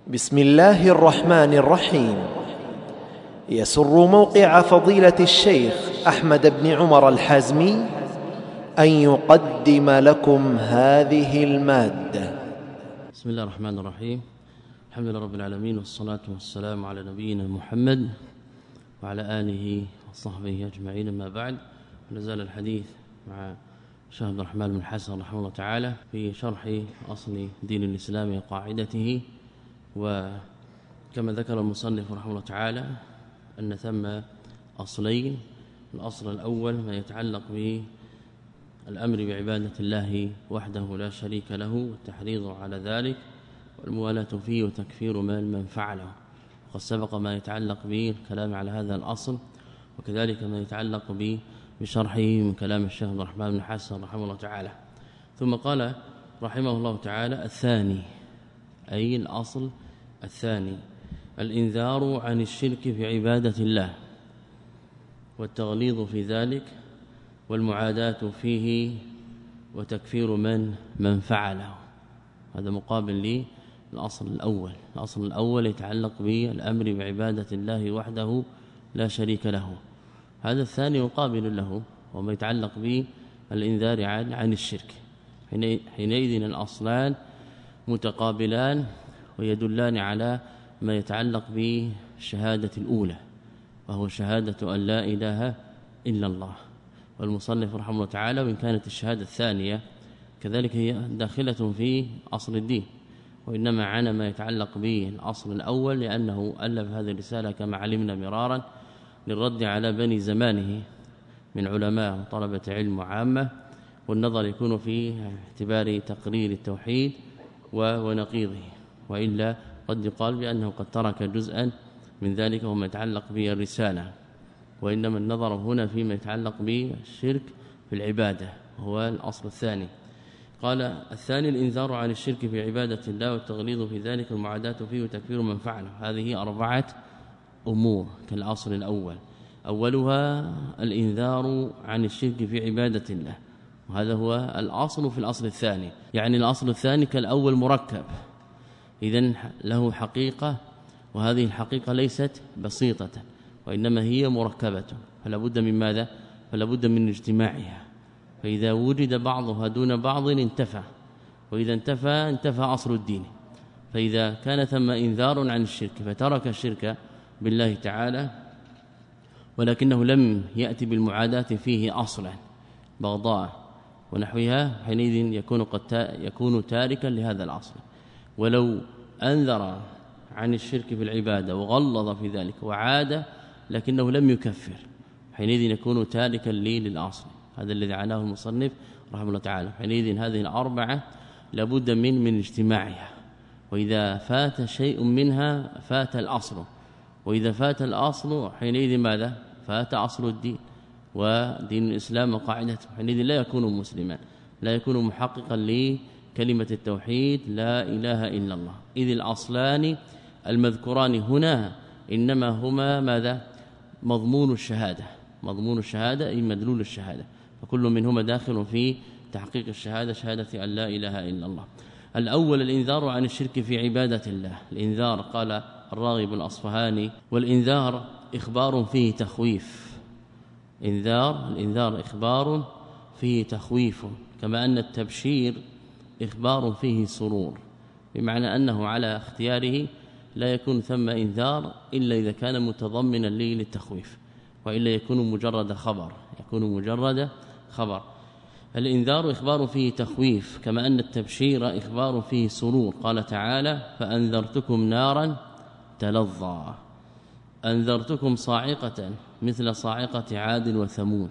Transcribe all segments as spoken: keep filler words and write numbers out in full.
بسم الله الرحمن الرحيم. يسر موقع فضيلة الشيخ أحمد بن عمر الحازمي أن يقدم لكم هذه المادة. بسم الله الرحمن الرحيم. الحمد لله رب العالمين، والصلاة والسلام على نبينا محمد وعلى آله وصحبه أجمعين. ما بعد، نزال الحديث مع الشيخ عبد الرحمن بن حسن رحمه الله تعالى في شرح أصل دين الإسلام وقاعدته. وكما ذكر المصنف رحمه الله تعالى أن ثم أصلين: الأصل الأول ما يتعلق بالأمر بعبادة الله وحده لا شريك له والتحريض على ذلك والموالاة فيه وتكفير من من فعله. وقد سبق ما يتعلق بالكلام على هذا الأصل، وكذلك ما يتعلق به بشرحه من كلام الشيخ عبد الرحمن بن حسن رحمه الله تعالى. ثم قال رحمه الله تعالى: الثاني، أي الأصل الثاني، الإنذار عن الشرك في عبادة الله والتغليظ في ذلك والمعاداة فيه وتكفير من من فعله. هذا مقابل للأصل الأول. الأصل الأول يتعلق بالأمر بعبادة الله وحده لا شريك له. هذا الثاني مقابل له وما يتعلق بالإنذار عن عن الشرك. حينئذ الأصلان متقابلان ويدلان على ما يتعلق بالشهادة الأولى، وهو شهادة أن لا إله إلا الله. والمصنف رحمه الله تعالى وإن كانت الشهادة الثانية كذلك هي داخلة في أصل الدين، وإنما عنا ما يتعلق به الأصل الأول لأنه ألف هذه الرسالة كما علمنا مرارا للرد على بني زمانه من علماء وطلبة علم وعامة، والنظر يكون في اعتبار تقرير التوحيد ونقيضه، وإلا قد يقال بأنه قد ترك جزءا من ذلك وما يتعلق به الرسالة. وإنما النظر هنا فيما يتعلق بالشرك في العبادة، وهو الأصل الثاني. قال: الثاني الإنذار عن الشرك في عبادة الله والتغليظ في ذلك والمعاداة فيه وتكفير من فعله. هذه أربعة أمور كالأصل الأول. أولها الإنذار عن الشرك في عبادة الله، وهذا هو الأصل في الأصل الثاني. يعني الأصل الثاني كالأول مركب، إذن له حقيقة، وهذه الحقيقة ليست بسيطة وإنما هي مركبة، فلا بد من ماذا؟ فلا بد من اجتماعها. فإذا وجد بعضها دون بعض انتفى، وإذا انتفى انتفى أصل الدين. فإذا كان ثم إنذار عن الشرك فترك الشرك بالله تعالى ولكنه لم يأتي بالمعاداة فيه أصلا بغضاء ونحوها، حينئذ يكون قد يكون تاركا لهذا الأصل. ولو أنذر عن الشرك في العبادة وغلظ في ذلك وعاد لكنه لم يكفر، حينئذ يكون تاركا لي للأصل. هذا الذي عناه المصنف رحمه الله تعالى. حينئذ هذه الأربعة لابد من من اجتماعها، وإذا فات شيء منها فات الأصل، وإذا فات الأصل حينئذ ماذا؟ فات أصل الدين ودين الإسلام وقاعدته. حينئذ لا يكون مسلما، لا يكون محققا لكلمة التوحيد لا إله إلا الله. إذ الأصلان المذكوران هنا إنما هما ماذا؟ مضمون الشهادة. مضمون الشهادة أي مدلول الشهادة، فكل منهما داخل في تحقيق الشهادة، شهادة أن لا إله إلا الله. الأول الإنذار عن الشرك في عبادة الله. الإنذار قال الراغب الأصفهاني: والإنذار إخبار فيه تخويف. إنذار الإنذار إخبار فيه تخويف، كما أن التبشير إخبار فيه سرور، بمعنى أنه على اختياره لا يكون ثم إنذار إلا إذا كان متضمنا لي للتخويف، وإلا يكون مجرد خبر يكون مجرد خبر. الإنذار إخبار فيه تخويف، كما أن التبشير إخبار فيه سرور. قال تعالى: فأنذرتكم نارا تلظى. أنذرتكم صاعقة مثل صاعقة عاد وثمود.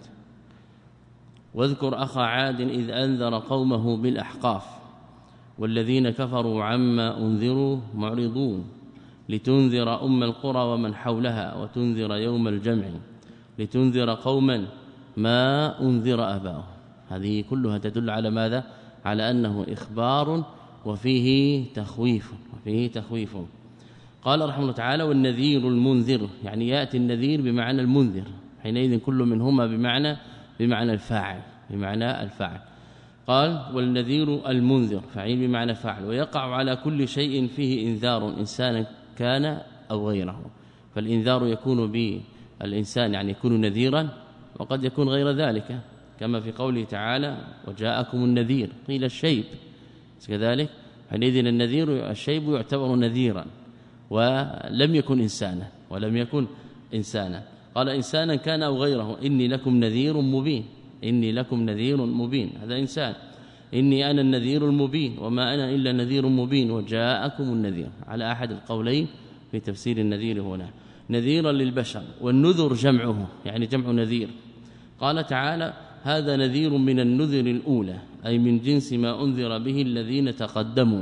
واذكر أخا عاد إذ أنذر قومه بالأحقاف والذين كفروا عما أنذروا معرضون لتنذر أم القرى ومن حولها وتنذر يوم الجمع لتنذر قوما ما أنذر آباؤهم. هذه كلها تدل على ماذا؟ على أنه إخبار وفيه تخويف وفيه تخويف. قال رحمه الله تعالى: والنذير المنذر، يعني يأتي النذير بمعنى المنذر، حينئذ كل منهما بمعنى بمعنى الفاعل بمعنى الفاعل. قال والنذير المنذر فعيل بمعنى فاعل ويقع على كل شيء فيه إنذار إنسانا كان أو غيره. فالإنذار يكون بالإنسان يعني يكون نذيرا وقد يكون غير ذلك كما في قوله تعالى وجاءكم النذير قيل الشيب كذلك. حينئذ النذير الشيب يعتبر نذيرا ولم يكن إنسانا ولم يكن إنسانا. قال إنسانا كان أو غيره إني لكم نذير مبين إني لكم نذير مبين هذا إنسان إني أنا النذير المبين وما أنا إلا نذير مبين وجاءكم النذير على أحد القولين في تفسير النذير هنا نذيرا للبشر والنذر جمعه يعني جمع نذير. قال تعالى هذا نذير من النذر الأولى أي من جنس ما أنذر به الذين تقدموا.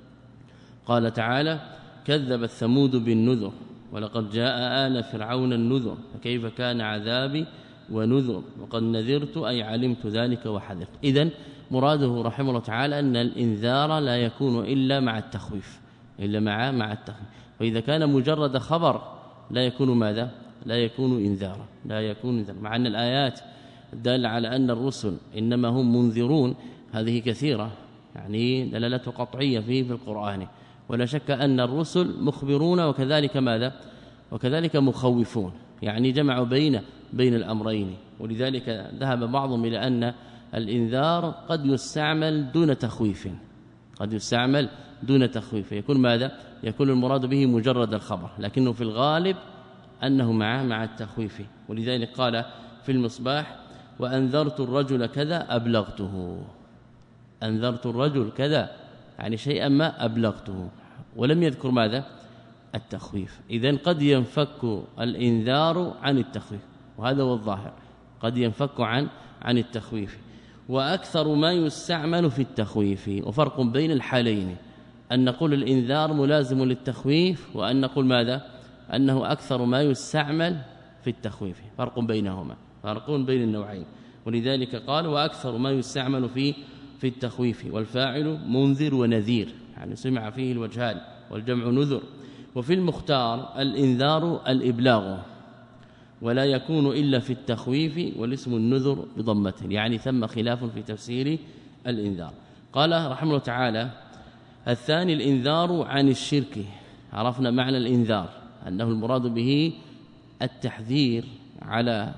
قال تعالى كذب الثمود بالنذر ولقد جاء آل فرعون النذر فكيف كان عذابي ونذر وقد نذرت أي علمت ذلك وحذرت. إذن مراده رحمه الله تعالى أن الإنذار لا يكون إلا مع التخويف إلا مع مع التخويف. وإذا كان مجرد خبر لا يكون ماذا لا يكون إنذارا لا يكون إنذار. مع أن الآيات الدالة على أن الرسل إنما هم منذرون هذه كثيرة يعني دلالة قطعية فيه في القرآن ولا شك أن الرسل مخبرون وكذلك ماذا وكذلك مخوفون يعني جمعوا بين بين الأمرين. ولذلك ذهب بعضهم إلى أن الإنذار قد يستعمل دون تخويف قد يستعمل دون تخويف يكون ماذا يكون المراد به مجرد الخبر لكنه في الغالب أنه مع مع التخويف. ولذلك قال في المصباح وأنذرت الرجل كذا أبلغته أنذرت الرجل كذا يعني شيئا ما أبلغته ولم يذكر ماذا التخويف. إذن قد ينفك الإنذار عن التخويف وهذا هو الظاهر قد ينفك عن عن التخويف. وأكثر ما يستعمل في التخويف وفرق بين الحالين أن نقول الإنذار ملازم للتخويف وأن نقول ماذا أنه أكثر ما يستعمل في التخويف فرق بينهما فرق بين النوعين. ولذلك قال وأكثر ما يستعمل في في التخويف والفاعل منذر ونذير يعني سمع فيه الوجهان والجمع نذر. وفي المختار الإنذار الإبلاغ ولا يكون إلا في التخويف والاسم النذر بضمته يعني ثم خلاف في تفسير الإنذار. قال رحمه الله تعالى الثاني الإنذار عن الشرك. عرفنا معنى الإنذار أنه المراد به التحذير على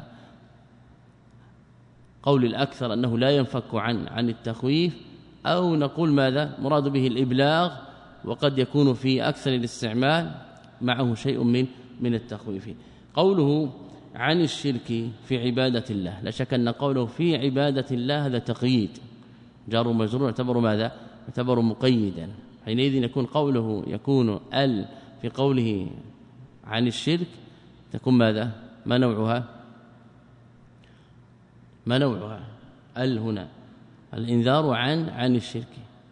قول الأكثر أنه لا ينفك عن عن التخويف أو نقول ماذا مراد به الإبلاغ وقد يكون في أكثر الاستعمال معه شيء من من التخويف. قوله عن الشرك في عبادة الله لا شك أن قوله في عبادة الله هذا تقييد جار ومجرور يعتبر ماذا يعتبر مقيدا. حينئذ يكون قوله يكون ال في قوله عن الشرك تكون ماذا ما نوعها ما نوعها ال هنا الإنذار عن عن الشرك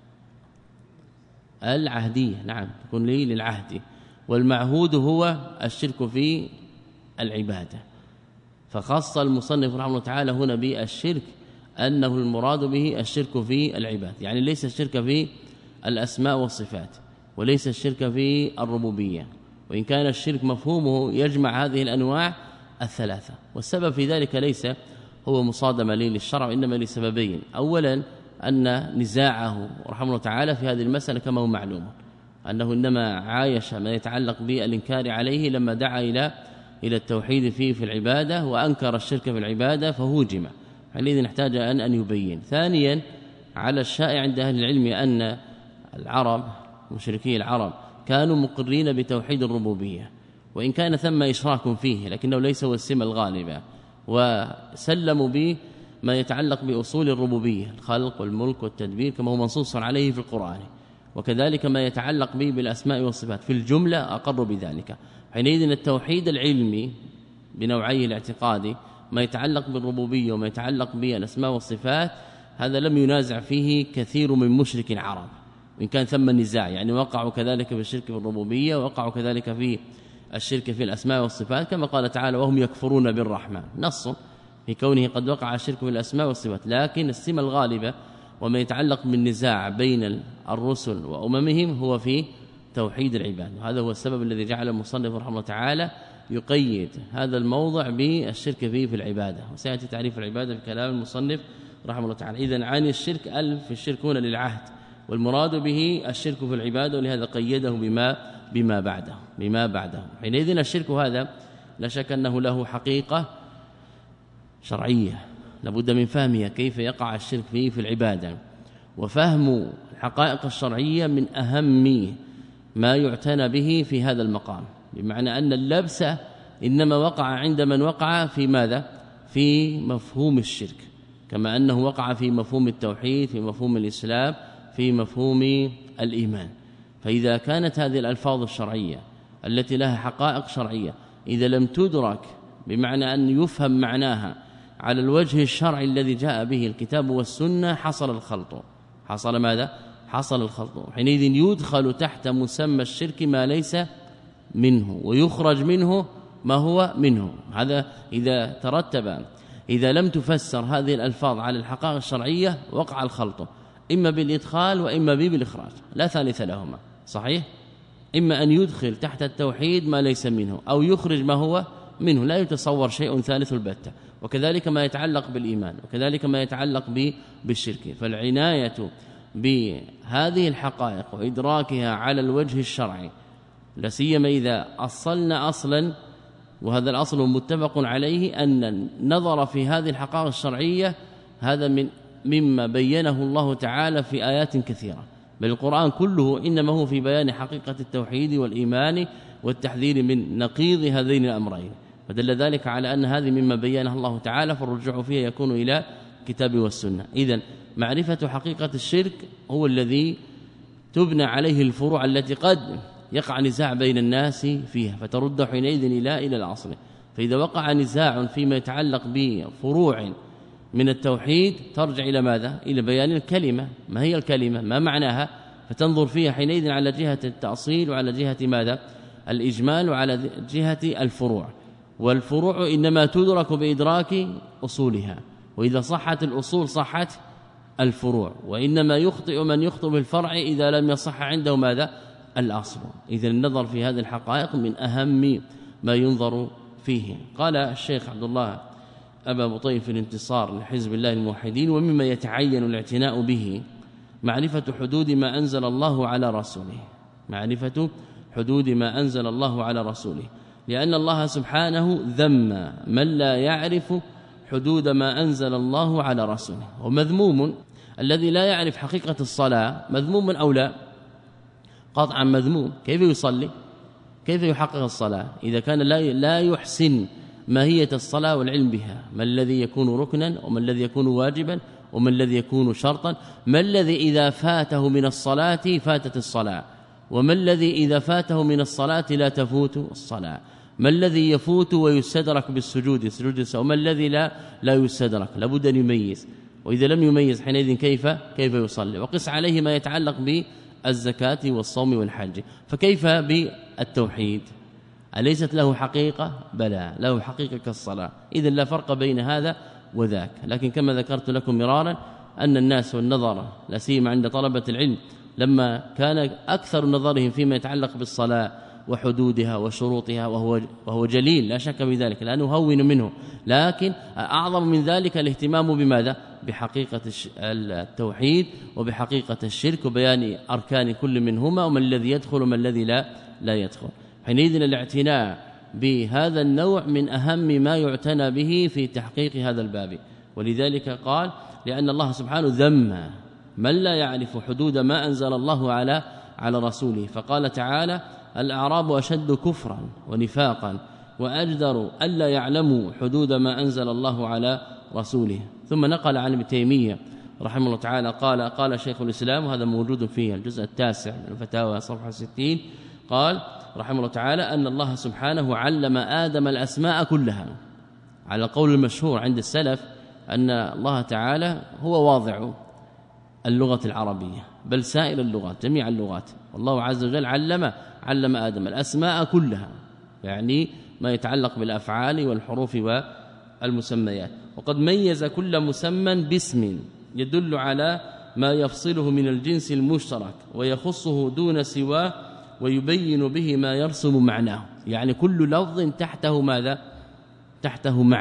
العهدية نعم تكون لي للعهد والمعهود هو الشرك في العبادة. فخص المصنف رحمه الله تعالى هنا بالشرك أنه المراد به الشرك في العبادة يعني ليس الشرك في الأسماء والصفات وليس الشرك في الربوبية وإن كان الشرك مفهومه يجمع هذه الأنواع الثلاثة. والسبب في ذلك ليس هو مصادمة للشرع إنما لسببين. أولا أن نزاعه رحمه الله تعالى في هذه المسألة كما هو معلوم أنه إنما عايش ما يتعلق بالإنكار عليه لما دعا إلى إلى التوحيد فيه في العبادة وأنكر الشرك في العبادة فهوجم حينئذ نحتاج أن أن يبين. ثانيا على الشائع عند أهل العلم أن العرب مشركي العرب كانوا مقرين بتوحيد الربوبية وإن كان ثم إشراك فيه لكنه ليس هو السمة الغالبة وسلموا به ما يتعلق بأصول الربوبية الخلق والملك والتدبير كما هو منصوص عليه في القرآن وكذلك ما يتعلق به بالأسماء والصفات في الجملة أقروا بذلك. حينئذ التوحيد العلمي بنوعيه الاعتقادي ما يتعلق بالربوبية وما يتعلق بالأسماء والصفات هذا لم ينازع فيه كثير من مشرك العرب وإن كان ثم النزاع يعني وقعوا كذلك في الشرك في الربوبية وقعوا كذلك في الشرك في الأسماء والصفات كما قال تعالى وهم يكفرون بالرحمن نص في كونه قد وقع الشرك في الأسماء والصفات. لكن السمة الغالبة وما يتعلق بالنزاع بين الرسل وأممهم هو في توحيد العباد وهذا هو السبب الذي جعل المصنف رحمه الله تعالى يقيد هذا الموضع بالشرك فيه في العبادة. وسيأتي تعريف العبادة في كلام المصنف رحمه الله تعالى. إذن عن الشرك ألف الشرك هنا للعهد، والمراد به الشرك في العبادة، ولهذا قيده بما بما بعده بما بعده حينئذ الشرك هذا لا شك أنه له حقيقة شرعية لابد من فهمها، كيف يقع الشرك فيه في العبادة. وفهم الحقائق الشرعية من أهم ما يعتنى به في هذا المقام، بمعنى أن اللبس إنما وقع عند من وقع في ماذا؟ في مفهوم الشرك، كما أنه وقع في مفهوم التوحيد، في مفهوم الإسلام، في مفهوم الإيمان. فإذا كانت هذه الألفاظ الشرعية التي لها حقائق شرعية إذا لم تدرك بمعنى أن يفهم معناها على الوجه الشرعي الذي جاء به الكتاب والسنة، حصل الخلط. حصل ماذا؟ حصل الخلط. حينئذ يدخل تحت مسمى الشرك ما ليس منه، ويخرج منه ما هو منه. هذا إذا ترتب، إذا لم تفسر هذه الألفاظ على الحقائق الشرعية وقع الخلط، إما بالإدخال وإما بالإخراج، لا ثالث لهما. صحيح؟ إما أن يدخل تحت التوحيد ما ليس منه، أو يخرج ما هو منه، لا يتصور شيء ثالث البتة. وكذلك ما يتعلق بالإيمان، وكذلك ما يتعلق بالشرك. فالعناية بهذه الحقائق وإدراكها على الوجه الشرعي، لا سيما إذا أصلنا أصلا، وهذا الأصل متفق عليه، أن النظر في هذه الحقائق الشرعية هذا من مما بينه الله تعالى في آيات كثيرة، بل القرآن كله إنما هو في بيان حقيقة التوحيد والإيمان والتحذير من نقيض هذين الأمرين. فدل ذلك على أن هذه مما بينه الله تعالى، فالرجوع فيها يكون إلى كتاب والسنة. إذن معرفة حقيقة الشرك هو الذي تبنى عليه الفروع التي قد يقع نزاع بين الناس فيها، فترد حينئذ إلى إلى الأصل. فإذا وقع نزاع فيما يتعلق بفروع من التوحيد ترجع إلى ماذا؟ إلى بيان الكلمة، ما هي الكلمة؟ ما معناها؟ فتنظر فيها حينئذ على جهة التأصيل، وعلى جهة ماذا؟ الإجمال، وعلى جهة الفروع. والفروع إنما تدرك بإدراك أصولها، وإذا صحت الأصول صحت الفروع، وإنما يخطئ من يخطئ بالفرع إذا لم يصح عنده ماذا؟ الأصل. إذن النظر في هذه الحقائق من أهم ما ينظر فيه. قال الشيخ عبد الله أبا بطيف في الانتصار لحزب الله الموحدين: ومما يتعين الاعتناء به معرفة حدود ما أنزل الله على رسوله، معرفة حدود ما أنزل الله على رسوله، لأن الله سبحانه ذم من لا يعرف حدود ما أنزل الله على رسوله. ومذموم الذي لا يعرف حقيقة الصلاة، مذموم أو لا؟ قطعا مذموم. كيف يصلي؟ كيف يحقق الصلاة إذا كان لا يحسن ماهية الصلاة والعلم بها؟ ما الذي يكون ركنا، وما الذي يكون واجبا، وما الذي يكون شرطا؟ ما الذي إذا فاته من الصلاة فاتت الصلاة، وما الذي إذا فاته من الصلاة لا تفوت الصلاة؟ ما الذي يفوت ويستدرك بالسجود سجود السهو، وما الذي لا لا يستدرك؟ لابد أن يميز. وإذا لم يميز حينئذ كيف كيف يصلي؟ وقس عليه ما يتعلق بالزكاة والصوم والحج. فكيف بالتوحيد؟ أليست له حقيقة؟ بلى، له حقيقة كالصلاة. إذن لا فرق بين هذا وذاك. لكن كما ذكرت لكم مرارا أن الناس والنظر لا سيما عند طلبة العلم لما كان أكثر نظرهم فيما يتعلق بالصلاة وحدودها وشروطها، وهو وهو جليل لا شك بذلك، لا نهون منه، لكن أعظم من ذلك الاهتمام بماذا؟ بحقيقة التوحيد وبحقيقة الشرك، وبيان أركان كل منهما، وما الذي يدخل وما الذي لا لا يدخل. حينئذ الاعتناء بهذا النوع من أهم ما يعتنى به في تحقيق هذا الباب. ولذلك قال: لأن الله سبحانه ذم من لا يعرف حدود ما أنزل الله على على رسوله. فقال تعالى: الأعراب أشد كفرا ونفاقا وأجدر ألا يعلموا حدود ما أنزل الله على رسوله. ثم نقل عن ابن تيمية رحمه الله تعالى قال قال شيخ الإسلام، وهذا موجود في الجزء التاسع من الفتاوى صفحة ستين، قال رحمه الله تعالى أن الله سبحانه علم آدم الأسماء كلها، على قول المشهور عند السلف أن الله تعالى هو واضع اللغة العربية، بل سائر اللغات جميع اللغات. والله عز وجل علم علم آدم الأسماء كلها، يعني ما يتعلق بالأفعال والحروف والمسميات. وقد ميز كل مسمى باسم يدل على ما يفصله من الجنس المشترك ويخصه دون سواه، ويبين به ما يرسم معناه. يعني كل لفظ تحته ماذا؟ تحته معنى،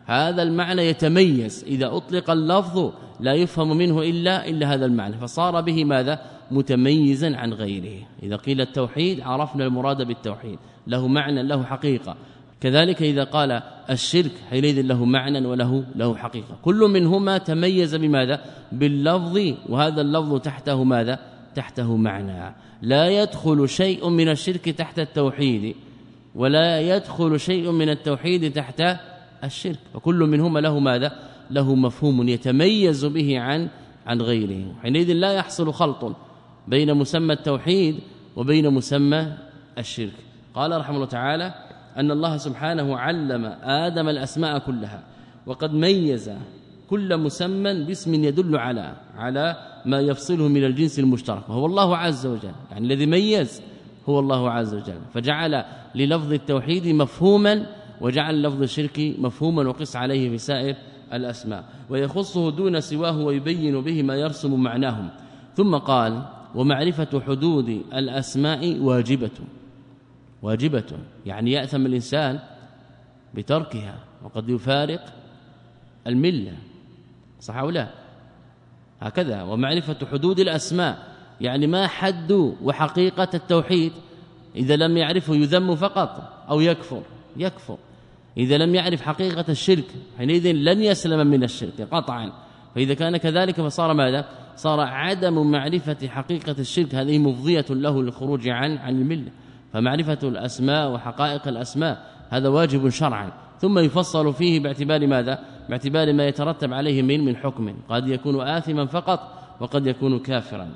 هذا المعنى يتميز، إذا أطلق اللفظ لا يفهم منه إلا إلا هذا المعنى، فصار به ماذا؟ متميزا عن غيره. إذا قيل التوحيد عرفنا المراد بالتوحيد، له معنى له حقيقة. كذلك إذا قال الشرك حينئذ له معنى وله له حقيقة. كل منهما تميز بماذا؟ باللفظ، وهذا اللفظ تحته ماذا؟ تحته معنى. لا يدخل شيء من الشرك تحت التوحيد، ولا يدخل شيء من التوحيد تحت الشرك، وكل منهما له ماذا؟ له مفهوم يتميز به عن عن غيره. حينئذ لا يحصل خلط بين مسمى التوحيد وبين مسمى الشرك. قال رحمه الله تعالى أن الله سبحانه علم آدم الأسماء كلها، وقد ميز كل مسمى باسم يدل على على ما يفصله من الجنس المشترك، وهو الله عز وجل. يعني الذي ميز هو الله عز وجل، فجعل للفظ التوحيد مفهوما وجعل لفظ الشرك مفهوما وقس عليه في سائر الأسماء، ويخصه دون سواه ويبين به ما يرسم معناهم. ثم قال ومعرفة حدود الأسماء واجبة. واجبة يعني يأثم الإنسان بتركها، وقد يفارق الملة، صح أو لا؟ هكذا. ومعرفة حدود الأسماء يعني ما حد وحقيقة التوحيد، إذا لم يعرفه يذم فقط أو يكفر يكفر إذا لم يعرف حقيقة الشرك حينئذ لن يسلم من الشرك قطعا. فإذا كان كذلك فصار ماذا؟ صار عدم معرفة حقيقة الشرك هذه مفضية له للخروج عن عن الملة. فمعرفة الأسماء وحقائق الأسماء هذا واجب شرعا، ثم يفصل فيه باعتبار ماذا؟ باعتبار ما يترتب عليه من من حكم، قد يكون آثما فقط وقد يكون كافرا.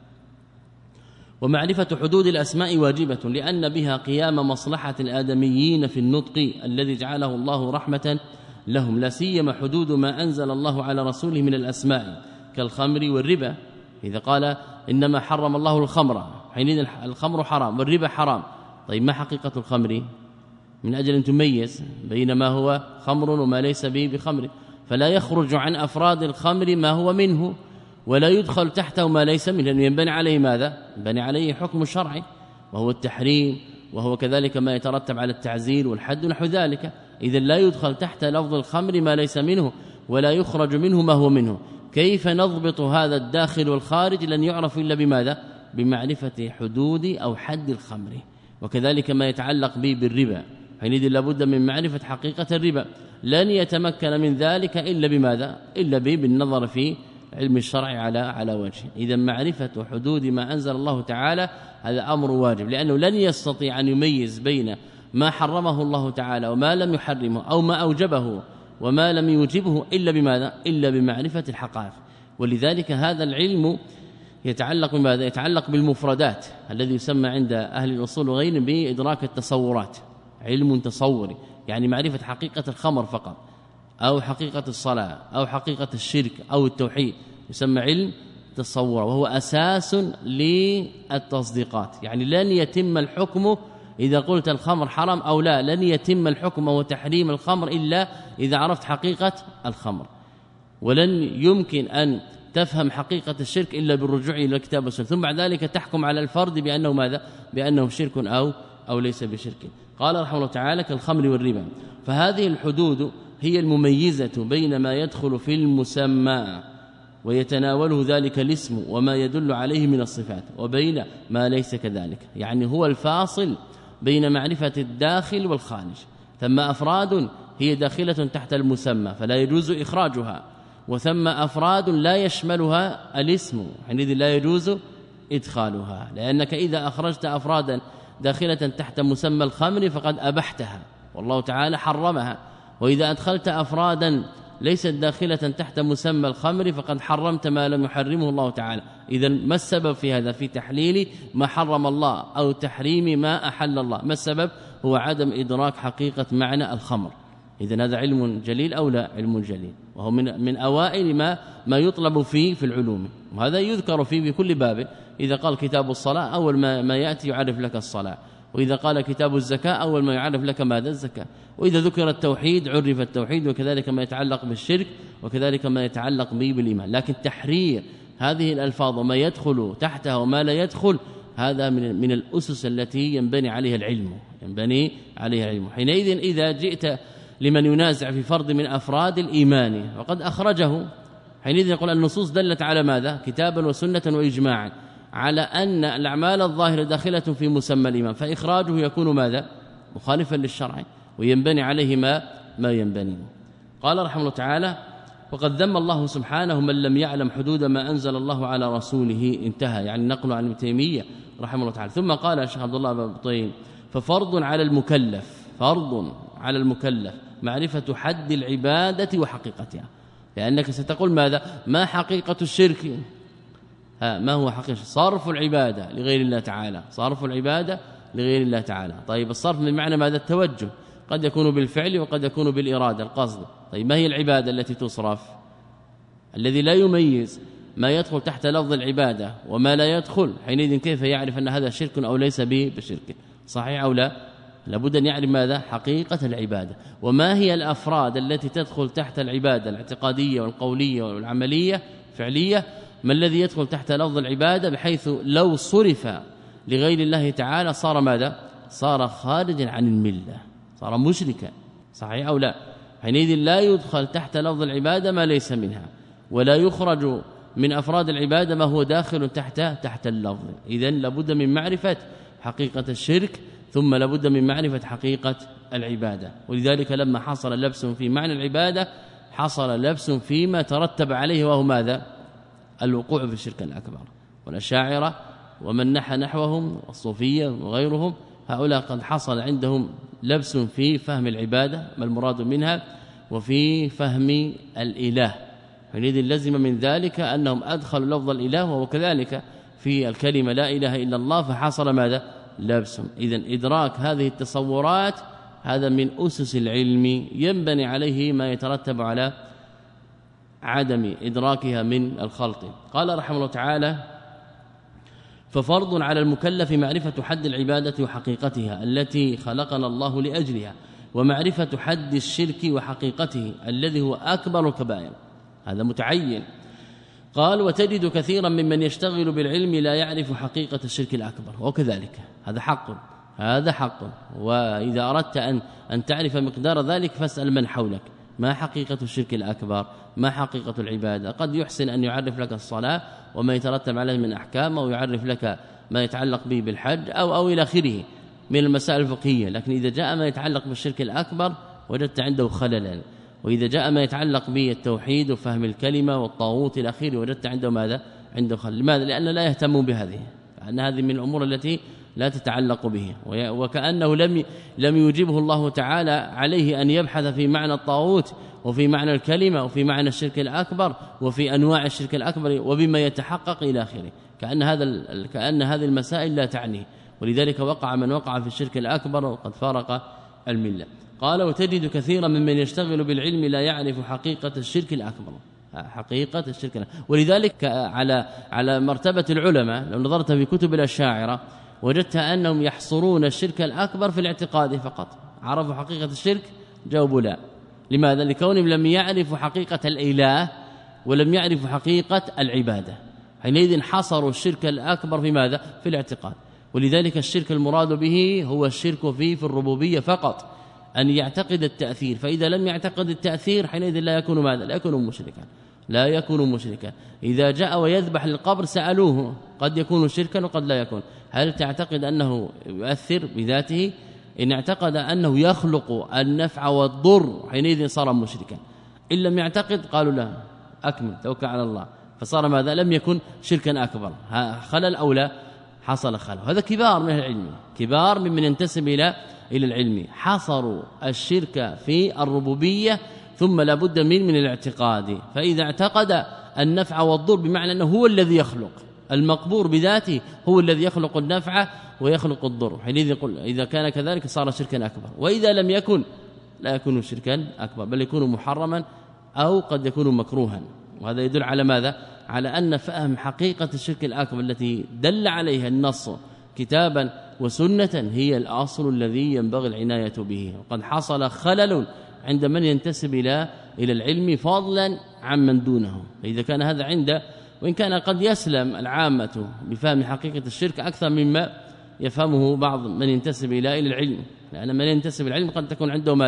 ومعرفة حدود الأسماء واجبة لأن بها قيام مصلحة الآدميين في النطق الذي جعله الله رحمة لهم، لا سيما حدود ما أنزل الله على رسوله من الأسماء كالخمر والربا. إذا قال إنما حرم الله الخمر حينئذ الخمر حرام والربا حرام. طيب ما حقيقة الخمر؟ من أجل أن تميز بين ما هو خمر وما ليس به بخمر، فلا يخرج عن أفراد الخمر ما هو منه، ولا يدخل تحته ما ليس منه، لأنه ينبني عليه ماذا؟ ينبني عليه حكم شرعي وهو التحريم، وهو كذلك ما يترتب على التعزير والحد ونحو ذلك. إذا لا يدخل تحت لفظ الخمر ما ليس منه، ولا يخرج منه ما هو منه. كيف نضبط هذا الداخل والخارج؟ لن يعرف إلا بماذا؟ بمعرفة حدود أو حد الخمر. وكذلك ما يتعلق به بالربا، حينئذ لابد من معرفة حقيقة الربا، لن يتمكن من ذلك إلا بماذا؟ إلا به بالنظر في علم الشرع على على وجه. إذا معرفة حدود ما أنزل الله تعالى هذا أمر واجب، لأنه لن يستطيع أن يميز بين ما حرمه الله تعالى وما لم يحرمه، أو ما أوجبه وما لم يوجبه، إلا بماذا؟ إلا بمعرفة الحقائق. ولذلك هذا العلم يتعلق بماذا؟ يتعلق بالمفردات الذي يسمى عند أهل الأصول وغيرهم بإدراك التصورات، علم تصوري، يعني معرفة حقيقة الخمر فقط، أو حقيقة الصلاة، أو حقيقة الشرك، أو التوحيد، يسمى علم تصور، وهو أساس للتصديقات. يعني لن يتم الحكم إذا قلت الخمر حرام أو لا، لن يتم الحكم وتحريم الخمر إلا إذا عرفت حقيقة الخمر، ولن يمكن أن تفهم حقيقة الشرك إلا بالرجوع إلى الكتاب والسنة، ثم بعد ذلك تحكم على الفرد بأنه ماذا؟ بأنه شرك أو أو ليس بشرك. قال رحمه الله تعالى كالخمر والربا. فهذه الحدود هي المميزة بين ما يدخل في المسمى ويتناوله ذلك الاسم وما يدل عليه من الصفات، وبين ما ليس كذلك. يعني هو الفاصل بين معرفة الداخل والخارج. ثم أفراد هي داخلة تحت المسمى فلا يجوز إخراجها، وثم أفراد لا يشملها الاسم حينئذ لا يجوز إدخالها، لأنك إذا أخرجت أفرادا داخلة تحت مسمى الخمر فقد أبحتها والله تعالى حرمها، وإذا أدخلت أفرادا ليست داخلة تحت مسمى الخمر فقد حرمت ما لم يحرمه الله تعالى. إذا ما السبب في هذا؟ في تحليل ما حرم الله أو تحريم ما أحل الله. ما السبب؟ هو عدم إدراك حقيقة معنى الخمر. إذن هذا علم جليل أو لا؟ علم جليل، وهو من من أوائل ما ما يطلب فيه في العلوم، وهذا يذكر فيه بكل باب. إذا قال كتاب الصلاة أول ما, ما يأتي يعرف لك الصلاة، وإذا قال كتاب الزكاة أول ما يعرف لك ماذا؟ الزكاة. وإذا ذكر التوحيد عرف التوحيد، وكذلك ما يتعلق بالشرك، وكذلك ما يتعلق به بالإيمان. لكن تحرير هذه الألفاظ وما يدخل تحتها وما لا يدخل هذا من من الأسس التي ينبني عليها العلم ينبني عليها العلم. حينئذ إذا جئت لمن ينازع في فرض من أفراد الإيمان، وقد أخرجه. حينئذ يقول النصوص دلت على ماذا؟ كتابا وسنة وإجماعا على أن الأعمال الظاهرة داخلة في مسمى الإيمان، فإخراجه يكون ماذا؟ مخالفا للشرع، وينبني عليه ما ما ينبني. قال رحمه الله تعالى: وقد ذم الله سبحانه من لم يعلم حدود ما أنزل الله على رسوله. انتهى، يعني نقل عن ابن تيمية رحمه الله تعالى. ثم قال الشيخ عبد الله بن طين: ففرض على المكلف فرض على المكلف معرفة حد العبادة وحقيقتها، لأنك ستقول ماذا؟ ما حقيقة الشرك؟ ها ما هو حقيقة؟ صرف العبادة لغير الله تعالى، صرف العبادة لغير الله تعالى. طيب الصرف من معنى ماذا؟ التوجه، قد يكون بالفعل وقد يكون بالإرادة القصد. طيب ما هي العبادة التي تصرف؟ الذي لا يميز ما يدخل تحت لفظ العبادة وما لا يدخل، حينئذ كيف يعرف أن هذا شرك أو ليس به بشرك؟ صحيح أو لا؟ لابد أن يعرف ماذا؟ حقيقة العبادة. وما هي الأفراد التي تدخل تحت العبادة الاعتقادية والقولية والعملية فعلية؟ ما الذي يدخل تحت لفظ العبادة بحيث لو صرف لغير الله تعالى صار ماذا؟ صار خارجا عن الملة، صار مشركا. صحيح أو لا؟ حينئذ لا يدخل تحت لفظ العبادة ما ليس منها، ولا يخرج من أفراد العبادة ما هو داخل تحت تحت اللفظ. إذن لابد من معرفة حقيقة الشرك، ثم لابد من معرفة حقيقة العبادة. ولذلك لما حصل لبس في معنى العبادة حصل لبس فيما ترتب عليه، وهو ماذا؟ الوقوع في الشرك الأكبر. والأشاعرة ومن نحى نحوهم الصوفية وغيرهم، هؤلاء قد حصل عندهم لبس في فهم العبادة ما المراد منها، وفي فهم الإله. حينئذ لزم من ذلك أنهم أدخلوا لفظ الإله، وهو كذلك في الكلمة لا إله إلا الله، فحصل ماذا؟ لبس. إذن إدراك هذه التصورات هذا من أسس العلم، ينبني عليه ما يترتب على عدم إدراكها من الخلط. قال رحمه الله تعالى: ففرض على المكلف معرفة حد العبادة وحقيقتها التي خلقنا الله لأجلها، ومعرفة حد الشرك وحقيقته الذي هو أكبر الكبائر، هذا متعين. قال: وتجد كثيرا ممن يشتغل بالعلم لا يعرف حقيقة الشرك الأكبر، وكذلك هذا حق، هذا حق. وإذا أردت أن أن تعرف مقدار ذلك فاسأل من حولك، ما حقيقة الشرك الأكبر؟ ما حقيقة العبادة؟ قد يحسن أن يعرف لك الصلاة وما يترتب عليه من أحكام، أو يعرف لك ما يتعلق به بالحج أو أو إلى آخره من المسائل الفقهية، لكن إذا جاء ما يتعلق بالشرك الأكبر وجدت عنده خللا، وإذا جاء ما يتعلق بالتوحيد وفهم الكلمة والطاغوت إلى آخره وجدت عنده ماذا؟ عنده خلل. لماذا؟ لأن لا يهتم بهذه، لأن هذه من الأمور التي لا تتعلق به، وكأنه لم لم يجيبه الله تعالى عليه أن يبحث في معنى الطاغوت وفي معنى الكلمة وفي معنى الشرك الأكبر وفي أنواع الشرك الأكبر وبما يتحقق إلى آخره، كأن هذا كأن هذه المسائل لا تعنيه، ولذلك وقع من وقع في الشرك الأكبر وقد فارق الملة. قال: وتجد كثيرا ممن يشتغل بالعلم لا يعرف حقيقة الشرك الأكبر، حقيقة الشرك الأكبر. ولذلك على على مرتبة العلماء لو نظرت في كتب الأشاعرة وجدت أنهم يحصرون الشرك الأكبر في الاعتقاد فقط. عرفوا حقيقة الشرك؟ جاوبوا لا. لماذا؟ لكونهم لم يعرفوا حقيقة الإله ولم يعرفوا حقيقة العبادة، حينئذ حصروا الشرك الأكبر في ماذا؟ في الاعتقاد. ولذلك الشرك المراد به هو الشرك فيه في الربوبية فقط، أن يعتقد التأثير، فإذا لم يعتقد التأثير حينئذ لا يكون ماذا؟ لا يكون مشركا، لا يكون مشركا. إذا جاء ويذبح للقبر سألوه، قد يكون شركا وقد لا يكون، هل تعتقد أنه يؤثر بذاته؟ إن اعتقد أنه يخلق النفع والضر حينئذ صار مشركا. إن لم يعتقد قالوا لا، أكمل توكل على الله، فصار ماذا؟ لم يكن شركا أكبر. خلل أو لا؟ حصل خلل. هذا كبار من العلم، كبار ممن ينتسب إلى إلى العلم، حصروا الشرك في الربوبية ثم لابد من من الاعتقاد. فإذا اعتقد النفع والضر بمعنى أنه هو الذي يخلق، المقبور بذاته هو الذي يخلق النفع ويخلق الضر، حينئذ يقول إذا كان كذلك صار شركا أكبر. وإذا لم يكن لا يكون شركا أكبر، بل يكون محرما أو قد يكون مكروها. وهذا يدل على ماذا؟ على أن فهم حقيقة الشرك الأكبر التي دل عليها النص كتابا وسنة هي الأصل الذي ينبغي العناية به. وقد حصل خلل عند من ينتسب إلى إلى العلم فضلا عن من دونه. فإذا كان هذا عنده، وإن كان قد يسلم العامة بفهم حقيقة الشرك أكثر مما يفهمه بعض من ينتسب إلى إلى العلم، لأن من ينتسب العلم قد تكون عنده ماذا؟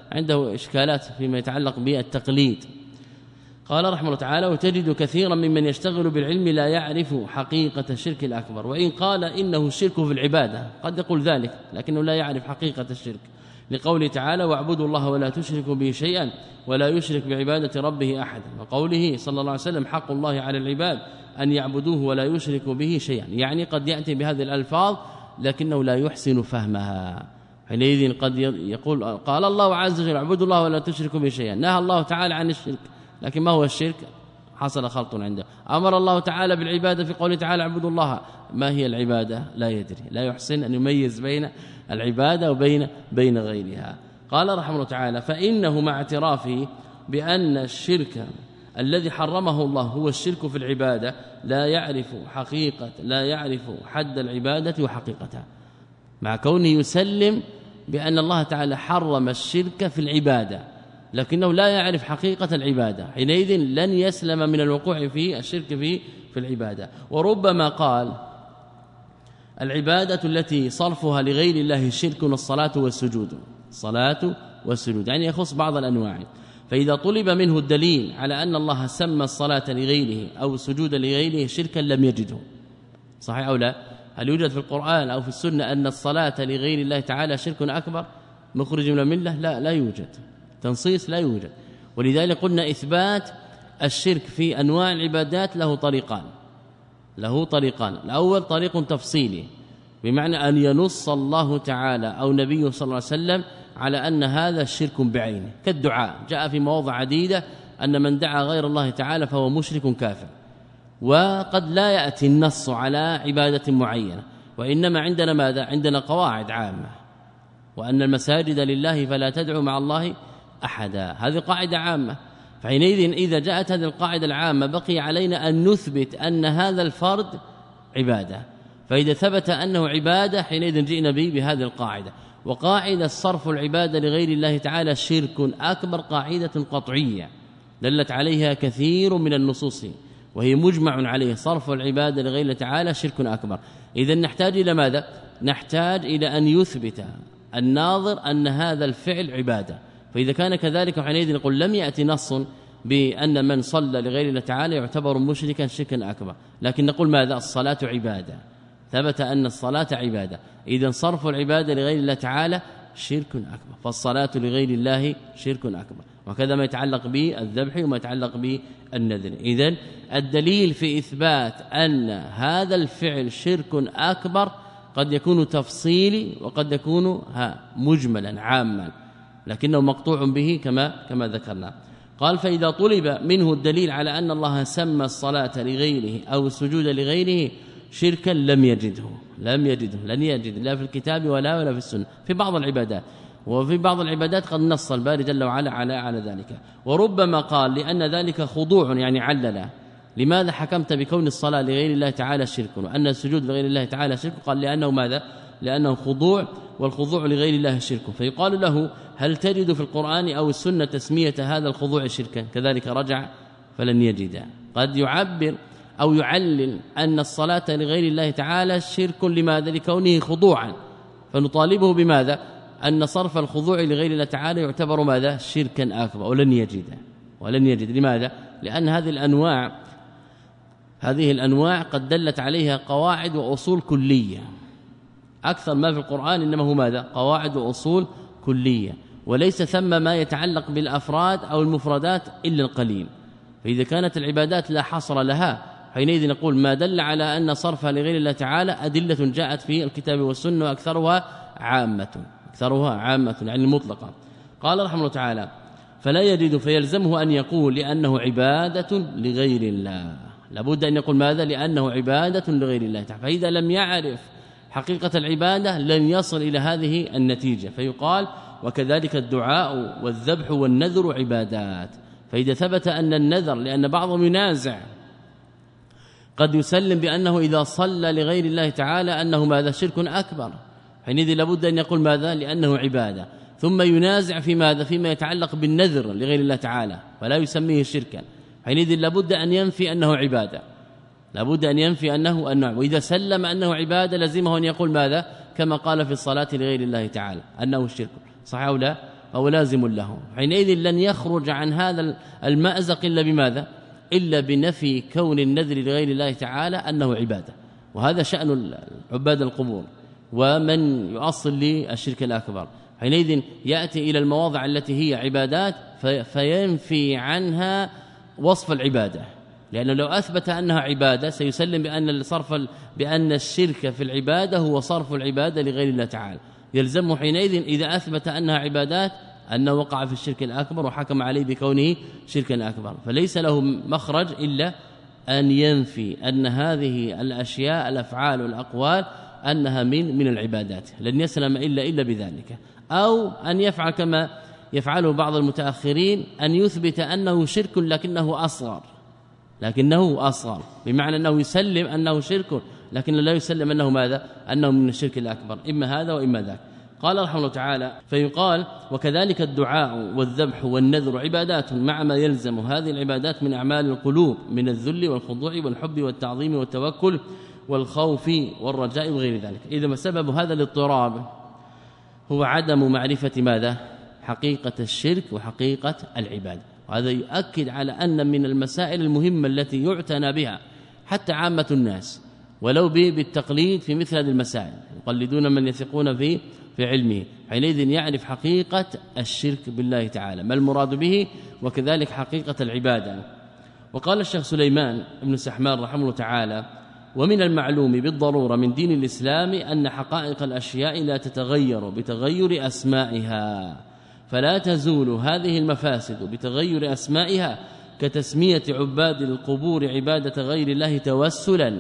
عنده إشكالات فيما يتعلق بالتقليد. قال رحمه الله تعالى: وتجد كثيرا ممن يشتغل بالعلم لا يعرف حقيقة الشرك الأكبر، وإن قال إنه الشرك في العبادة قد يقول ذلك لكنه لا يعرف حقيقة الشرك، لقوله تعالى: واعبدوا الله ولا تشركوا به شيئا ولا يشرك بعبادة ربه أحدا، وقوله صلى الله عليه وسلم: حق الله على العباد أن يعبدوه ولا يشركوا به شيئا. يعني قد يأتي بهذه الألفاظ لكنه لا يحسن فهمها، حينئذ قد يقول قال الله عز وجل: اعبدوا الله ولا تشركوا به شيئا، نهى الله تعالى عن الشرك، لكن ما هو الشرك؟ حصل خلط عنده. أمر الله تعالى بالعبادة في قوله تعالى: اعبدوا الله، ما هي العبادة؟ لا يدري، لا يحسن أن يميز بين العبادة وبين بين غيرها. قال رحمه الله تعالى: فإنه مع اعترافه بأن الشرك الذي حرمه الله هو الشرك في العبادة لا يعرف حقيقة لا يعرف حد العبادة وحقيقتها، مع كونه يسلم بأن الله تعالى حرم الشرك في العبادة لكنه لا يعرف حقيقة العبادة، حينئذ لن يسلم من الوقوع في الشرك في في العبادة. وربما قال: العبادة التي صرفها لغير الله شرك الصلاة والسجود، الصلاة والسجود يعني يخص بعض الأنواع. فإذا طلب منه الدليل على أن الله سمى الصلاة لغيره أو السجود لغيره شركا لم يجده. صحيح أو لا؟ هل يوجد في القرآن أو في السنة أن الصلاة لغير الله تعالى شرك أكبر مخرج من الملة؟ لا لا يوجد، تنصيص لا يوجد. ولذلك قلنا إثبات الشرك في أنواع العبادات له طريقان له طريقان الأول طريق تفصيلي، بمعنى أن ينص الله تعالى أو نبيه صلى الله عليه وسلم على أن هذا الشرك بعينه، كالدعاء جاء في مواضع عديدة أن من دعا غير الله تعالى فهو مشرك كافر. وقد لا يأتي النص على عبادة معينة، وإنما عندنا ماذا؟ عندنا قواعد عامة، وأن المساجد لله فلا تدعوا مع الله أحدا، هذه قاعدة عامة. فحينئذ إذا جاءت هذه القاعدة العامة بقي علينا أن نثبت أن هذا الفرد عبادة، فإذا ثبت أنه عبادة حينئذ جئنا به بهذه القاعدة. وقاعدة صرف العبادة لغير الله تعالى شرك أكبر قاعدة قطعية دلت عليها كثير من النصوص، وهي مجمع عليه، صرف العبادة لغير الله تعالى شرك أكبر. إذن نحتاج إلى ماذا؟ نحتاج إلى أن يثبت الناظر أن هذا الفعل عبادة، فإذا كان كذلك حينئذ نقول لم يأتي نص بأن من صلى لغير الله تعالى يعتبر مشركا شركا أكبر، لكن نقول ماذا؟ الصلاة عبادة، ثبت أن الصلاة عبادة، إذن صرف العبادة لغير الله تعالى شرك أكبر، فالصلاة لغير الله شرك أكبر. وكذا ما يتعلق بالذبح وما يتعلق بالنذر. إذن الدليل في إثبات أن هذا الفعل شرك أكبر قد يكون تفصيلي وقد يكون مجملا عاما، لكنه مقطوع به كما كما ذكرنا. قال: فإذا طلب منه الدليل على أن الله سمى الصلاة لغيره أو السجود لغيره شركا لم يجده لم يجده لن يجد لا في الكتاب ولا ولا في السنة في بعض العبادات، وفي بعض العبادات قد نص الباري جل وعلا على على ذلك. وربما قال لأن ذلك خضوع، يعني علل. لماذا حكمت بكون الصلاة لغير الله تعالى شرك وأن السجود لغير الله تعالى شرك؟ قال: لأنه ماذا؟ لأنه خضوع، والخضوع لغير الله شرك. فيقال له: هل تجد في القرآن أو السنة تسمية هذا الخضوع شركا؟ كذلك رجع فلن يجد. قد يعبر أو يعلل أن الصلاة لغير الله تعالى شرك، لماذا؟ لكونه خضوعا، فنطالبه بماذا؟ أن صرف الخضوع لغير الله تعالى يعتبر ماذا؟ شركا أكبر، ولن يجد ولن يجد لماذا؟ لأن هذه الأنواع هذه الأنواع قد دلت عليها قواعد وأصول كلية، أكثر ما في القرآن إنما هو ماذا؟ قواعد وأصول كلية، وليس ثم ما يتعلق بالأفراد أو المفردات إلا القليل. فإذا كانت العبادات لا حصر لها حينئذ نقول ما دل على أن صرفها لغير الله تعالى أدلة جاءت في الكتاب والسنة، وأكثرها عامة أكثرها عامة يعني مطلقة. قال رحمه الله تعالى: فلا يجد فيلزمه أن يقول لأنه عبادة لغير الله، لابد أن يقول ماذا؟ لأنه عبادة لغير الله تعالى. فإذا لم يعرف حقيقة العبادة لن يصل إلى هذه النتيجة، فيقال: وكذلك الدعاء والذبح والنذر عبادات. فإذا ثبت أن النذر، لأن بعضهم ينازع قد يسلم بأنه إذا صلى لغير الله تعالى أنه ماذا؟ شرك أكبر، حينئذ لابد أن يقول ماذا؟ لأنه عبادة. ثم ينازع في ماذا؟ فيما يتعلق بالنذر لغير الله تعالى فلا يسميه شركا، حينئذ لابد أن ينفي أنه عبادة لابد أن ينفي أنه أنه وإذا سلم أنه عبادة لزمه أن يقول ماذا؟ كما قال في الصلاة لغير الله تعالى أنه الشرك. صح أو لا؟ فهو لازم له. حينئذ لن يخرج عن هذا المأزق إلا بماذا؟ إلا بنفي كون النذر لغير الله تعالى أنه عبادة، وهذا شأن عباد القبور ومن يؤصل للشرك الأكبر. حينئذ يأتي إلى المواضع التي هي عبادات فينفي عنها وصف العبادة، لأنه لو أثبت أنها عبادة سيسلم بأن الصرف بأن الشرك في العبادة هو صرف العبادة لغير الله تعالى، يلزمه حينئذ إذا أثبت أنها عبادات أنه وقع في الشرك الأكبر وحكم عليه بكونه شركا أكبر. فليس له مخرج إلا أن ينفي أن هذه الأشياء الأفعال والأقوال أنها من من العبادات، لن يسلم إلا إلا بذلك. أو أن يفعل كما يفعله بعض المتأخرين، أن يثبت أنه شرك لكنه أصغر، لكنه أصغر بمعنى أنه يسلم أنه شرك لكن لا يسلم أنه ماذا؟ أنه من الشرك الأكبر، إما هذا وإما ذاك. قال رحمه الله تعالى: فيقال وكذلك الدعاء والذبح والنذر عبادات مع ما يلزم هذه العبادات من أعمال القلوب من الذل والخضوع والحب والتعظيم والتوكل والخوف والرجاء وغير ذلك. إذا ما سبب هذا الاضطراب هو عدم معرفة ماذا؟ حقيقة الشرك وحقيقة العبادة. وهذا يؤكد على أن من المسائل المهمة التي يعتنى بها حتى عامة الناس ولو بالتقليد في مثل هذه المسائل، يقلدون من يثقون في في علمه، حينئذ يعرف حقيقة الشرك بالله تعالى ما المراد به، وكذلك حقيقة العبادة. وقال الشيخ سليمان بن سحمان رحمه الله تعالى: ومن المعلوم بالضرورة من دين الإسلام أن حقائق الأشياء لا تتغير بتغير أسمائها، فلا تزول هذه المفاسد بتغير أسمائها، كتسمية عباد القبور عبادة غير الله توسلا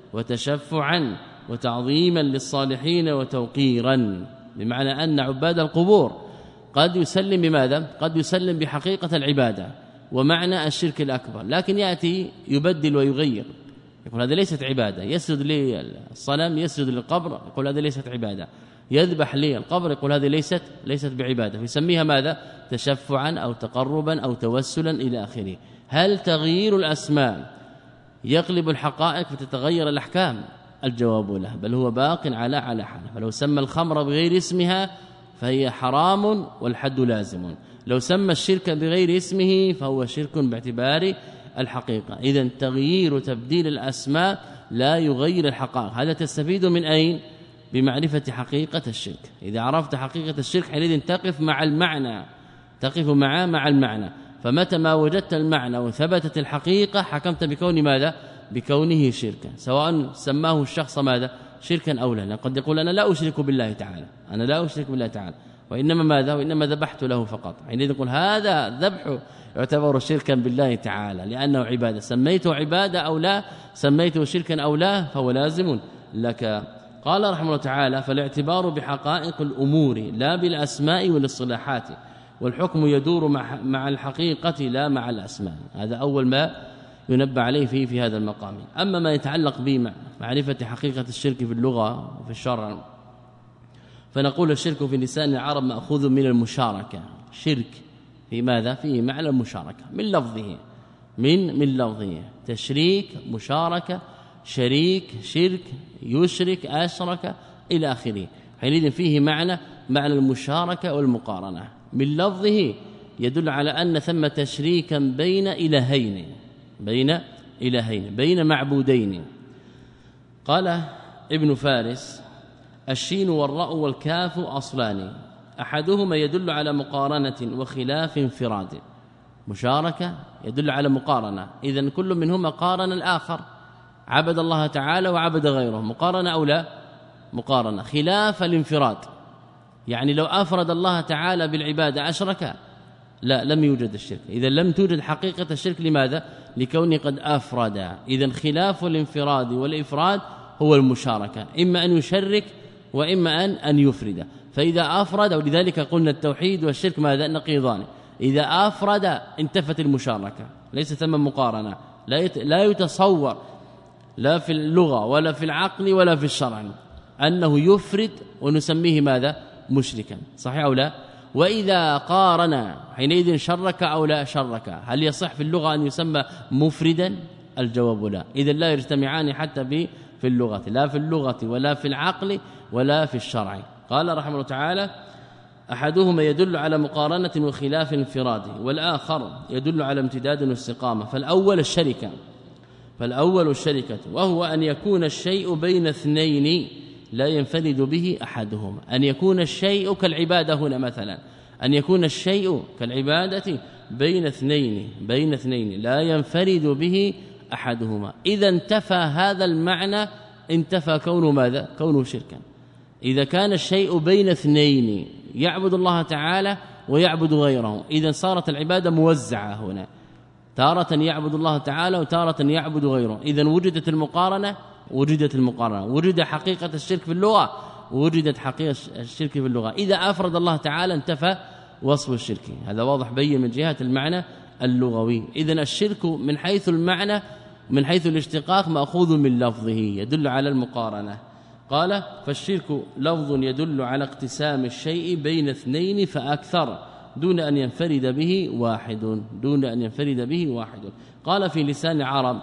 وتشفعا وتعظيما للصالحين وتوقيرا، بمعنى أن عباد القبور قد يسلم بماذا؟ قد يسلم بحقيقة العبادة ومعنى الشرك الأكبر، لكن يأتي يبدل ويغير، يقول هذا ليست عبادة، يسجد للصنم يسجد للقبر، يقول هذا ليست عبادة، يذبح للقبر، يقول هذه ليست ليست بعبادة، فيسميها ماذا؟ تشفعا أو تقربا أو توسلا إلى آخره. هل تغيير الأسماء يقلب الحقائق فتتغير الأحكام؟ الجواب له، بل هو باق على على حاله. فلو سمى الخمر بغير اسمها فهي حرام والحد لازم، لو سمى الشرك بغير اسمه فهو شرك باعتبار الحقيقة. إذن تغيير تبديل الأسماء لا يغير الحقائق. هذا تستفيد من أين؟ بمعرفة حقيقة الشرك. إذا عرفت حقيقة الشرك حينئذ تقف مع المعنى، تقف مع مع المعنى، فمتى ما وجدت المعنى وثبتت الحقيقة حكمت بكون ماذا؟ بكونه شركا، سواء سماه الشخص ماذا؟ شركا أو لا. قد يقول أنا لا أشرك بالله تعالى، أنا لا أشرك بالله تعالى، وإنما ماذا؟ وإنما ذبحت له فقط، حينئذ يقول هذا ذبح يعتبر شركا بالله تعالى لأنه عبادة، سميته عبادة أو لا، سميته شركا أو لا، فهو لازم لك. قال رحمه الله تعالى: فالاعتبار بحقائق الأمور لا بالأسماء والاصطلاحات، والحكم يدور مع مع الحقيقة لا مع الأسماء. هذا أول ما ينبه عليه فيه في هذا المقام. أما ما يتعلق بمعرفة حقيقة الشرك في اللغة وفي الشرع، فنقول الشرك في لسان العرب مأخوذ من المشاركة. شرك في ماذا؟ فيه معنى المشاركة من لفظه، من من لفظه تشريك، مشاركة، شريك، شرك، يشرك، أشرك إلى آخره. حينئذ فيه معنى معنى المشاركة والمقارنة. من لفظه يدل على أن ثم تشريكا بين إلهين، بين إلهين، بين معبودين. قال ابن فارس: الشين والراء والكاف أصلان، أحدهما يدل على مقارنة وخلاف انفراد. مشاركة يدل على مقارنة، إذن كل منهما قارن الآخر، عبد الله تعالى وعبد غيره، مقارنة أو لا؟ مقارنة. خلاف الانفراد، يعني لو أفرد الله تعالى بالعبادة أشرك؟ لا، لم يوجد الشرك. إذا لم توجد حقيقة الشرك، لماذا؟ لكونه قد أفرد. إذن خلاف الانفراد والإفراد هو المشاركة، إما أن يشرك وإما أن أن يفرد. فإذا أفرد، ولذلك قلنا التوحيد والشرك ماذا؟ نقيضان. إذا أفرد انتفت المشاركة، ليس ثم مقارنة، لا يتصور لا في اللغة ولا في العقل ولا في الشرع أنه يفرد ونسميه ماذا؟ مشركا، صحيح أو لا؟ وإذا قارن حينئذ شرك أو لا شرك. هل يصح في اللغة أن يسمى مفردا؟ الجواب لا. إذا لا يجتمعان حتى في اللغة، لا في اللغة ولا في العقل ولا في الشرع. قال رحمه الله تعالى: أحدهما يدل على مقارنة وخلاف انفراده، والآخر يدل على امتداد واستقامة. فالأول الشركة فالأول الشركة وهو أن يكون الشيء بين اثنين لا ينفرد به أحدهما. أن يكون الشيء كالعبادة هنا مثلا، أن يكون الشيء كالعبادة بين اثنين بين اثنين لا ينفرد به أحدهما. إذا انتفى هذا المعنى، انتفى كونه ماذا؟ كونه شركا. إذا كان الشيء بين اثنين يعبد الله تعالى ويعبد غيره، إذا صارت العبادة موزعة هنا، تارة يعبد الله تعالى وتارة يعبد غيره. إذا وجدت المقارنة وجدت المقارنة وجد حقيقة الشرك في اللغة وجدت حقيقة الشرك في اللغة. إذا أفرد الله تعالى انتفى وصف الشرك. هذا واضح بين من جهة المعنى اللغوي. إذا الشرك من حيث المعنى من حيث الاشتقاق مأخوذ من لفظه يدل على المقارنة. قال فالشرك لفظ يدل على اقتسام الشيء بين اثنين فأكثر دون أن ينفرد به واحد دون أن ينفرد به واحد. قال في لسان العرب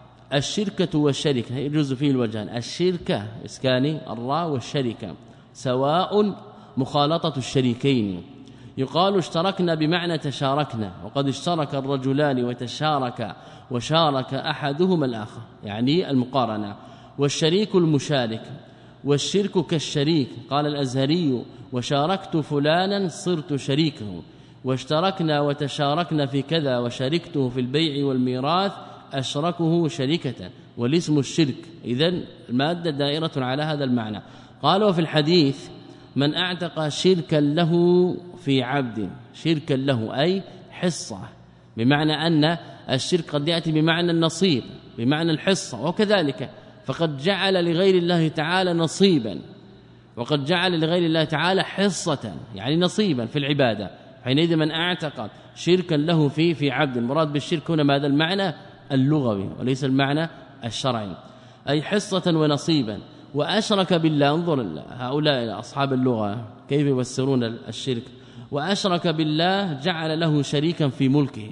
الشركة والشركة يجوز فيه الوجهان، الشركة إسكاني الراء والشركة سواء مخالطة الشريكين. يقال اشتركنا بمعنى تشاركنا، وقد اشترك الرجلان وتشارك وشارك أحدهما الآخر، يعني المقارنة. والشريك المشارك، والشرك كالشريك. قال الأزهري وشاركت فلانا صرت شريكه، واشتركنا وتشاركنا في كذا وشاركته في البيع والميراث أشركه شركة، والاسم الشرك. إذن المادة دائرة على هذا المعنى. قالوا في الحديث من اعتق شركا له في عبد، شركا له أي حصة، بمعنى أن الشرك قد يأتي بمعنى النصيب بمعنى الحصة، وكذلك فقد جعل لغير الله تعالى نصيبا، وقد جعل لغير الله تعالى حصة يعني نصيبا في العبادة. حينئذ من اعتقد شركا له في في عبد، المراد بالشرك هنا ماذا؟ المعنى اللغوي وليس المعنى الشرعي، أي حصة ونصيبا. وأشرك بالله، انظر هؤلاء أصحاب اللغة كيف يفسرون الشرك. وأشرك بالله جعل له شريكا في ملكه،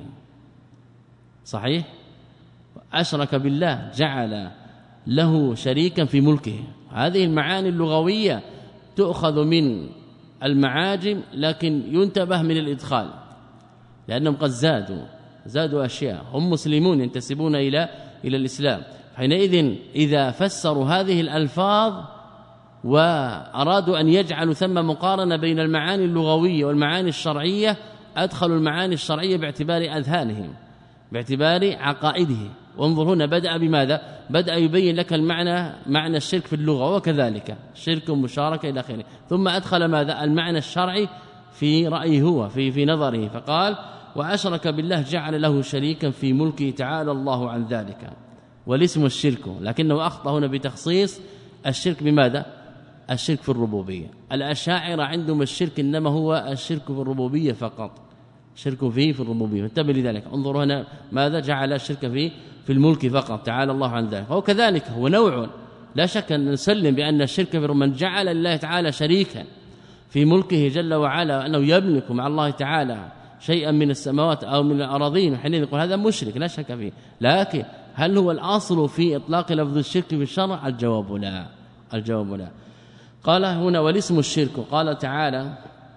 صحيح؟ أشرك بالله جعل له شريكا في ملكه. هذه المعاني اللغوية تؤخذ من المعاجم، لكن ينتبه من الإدخال، لأنهم قد زادوا زادوا أشياء. هم مسلمون ينتسبون إلى إلى الإسلام، حينئذ إذا فسروا هذه الألفاظ وأرادوا أن يجعلوا ثم مقارنة بين المعاني اللغوية والمعاني الشرعية، أدخلوا المعاني الشرعية باعتبار أذهانهم باعتبار عقائده. وانظر هنا بدأ بماذا؟ بدأ يبين لك المعنى معنى الشرك في اللغة، وكذلك شرك مشاركة إلى آخره، ثم أدخل ماذا؟ المعنى الشرعي في رأيه هو في في نظره، فقال وأشرك بالله جعل له شريكا في ملكه تعالى الله عن ذلك، والاسم الشرك. لكنه أخطأ هنا بتخصيص الشرك بماذا؟ الشرك في الربوبية. الأشاعرة عندهم الشرك إنما هو الشرك في الربوبية فقط، شرك فيه في الربوبية. انتبه لذلك، انظروا هنا ماذا؟ جعل الشرك فيه في الملك فقط تعالى الله عن ذلك. هو كذلك هو نوع، لا شك أن نسلم بأن الشرك في من جعل لله تعالى شريكا في ملكه جل وعلا، أنه يملك مع الله تعالى شيئا من السماوات أو من الأراضين، حين يقول هذا مشرك لا شك فيه. لكن هل هو الأصل في إطلاق لفظ الشرك في الشرع؟ الجواب لا الجواب لا. قال هنا والاسم الشرك. قال تعالى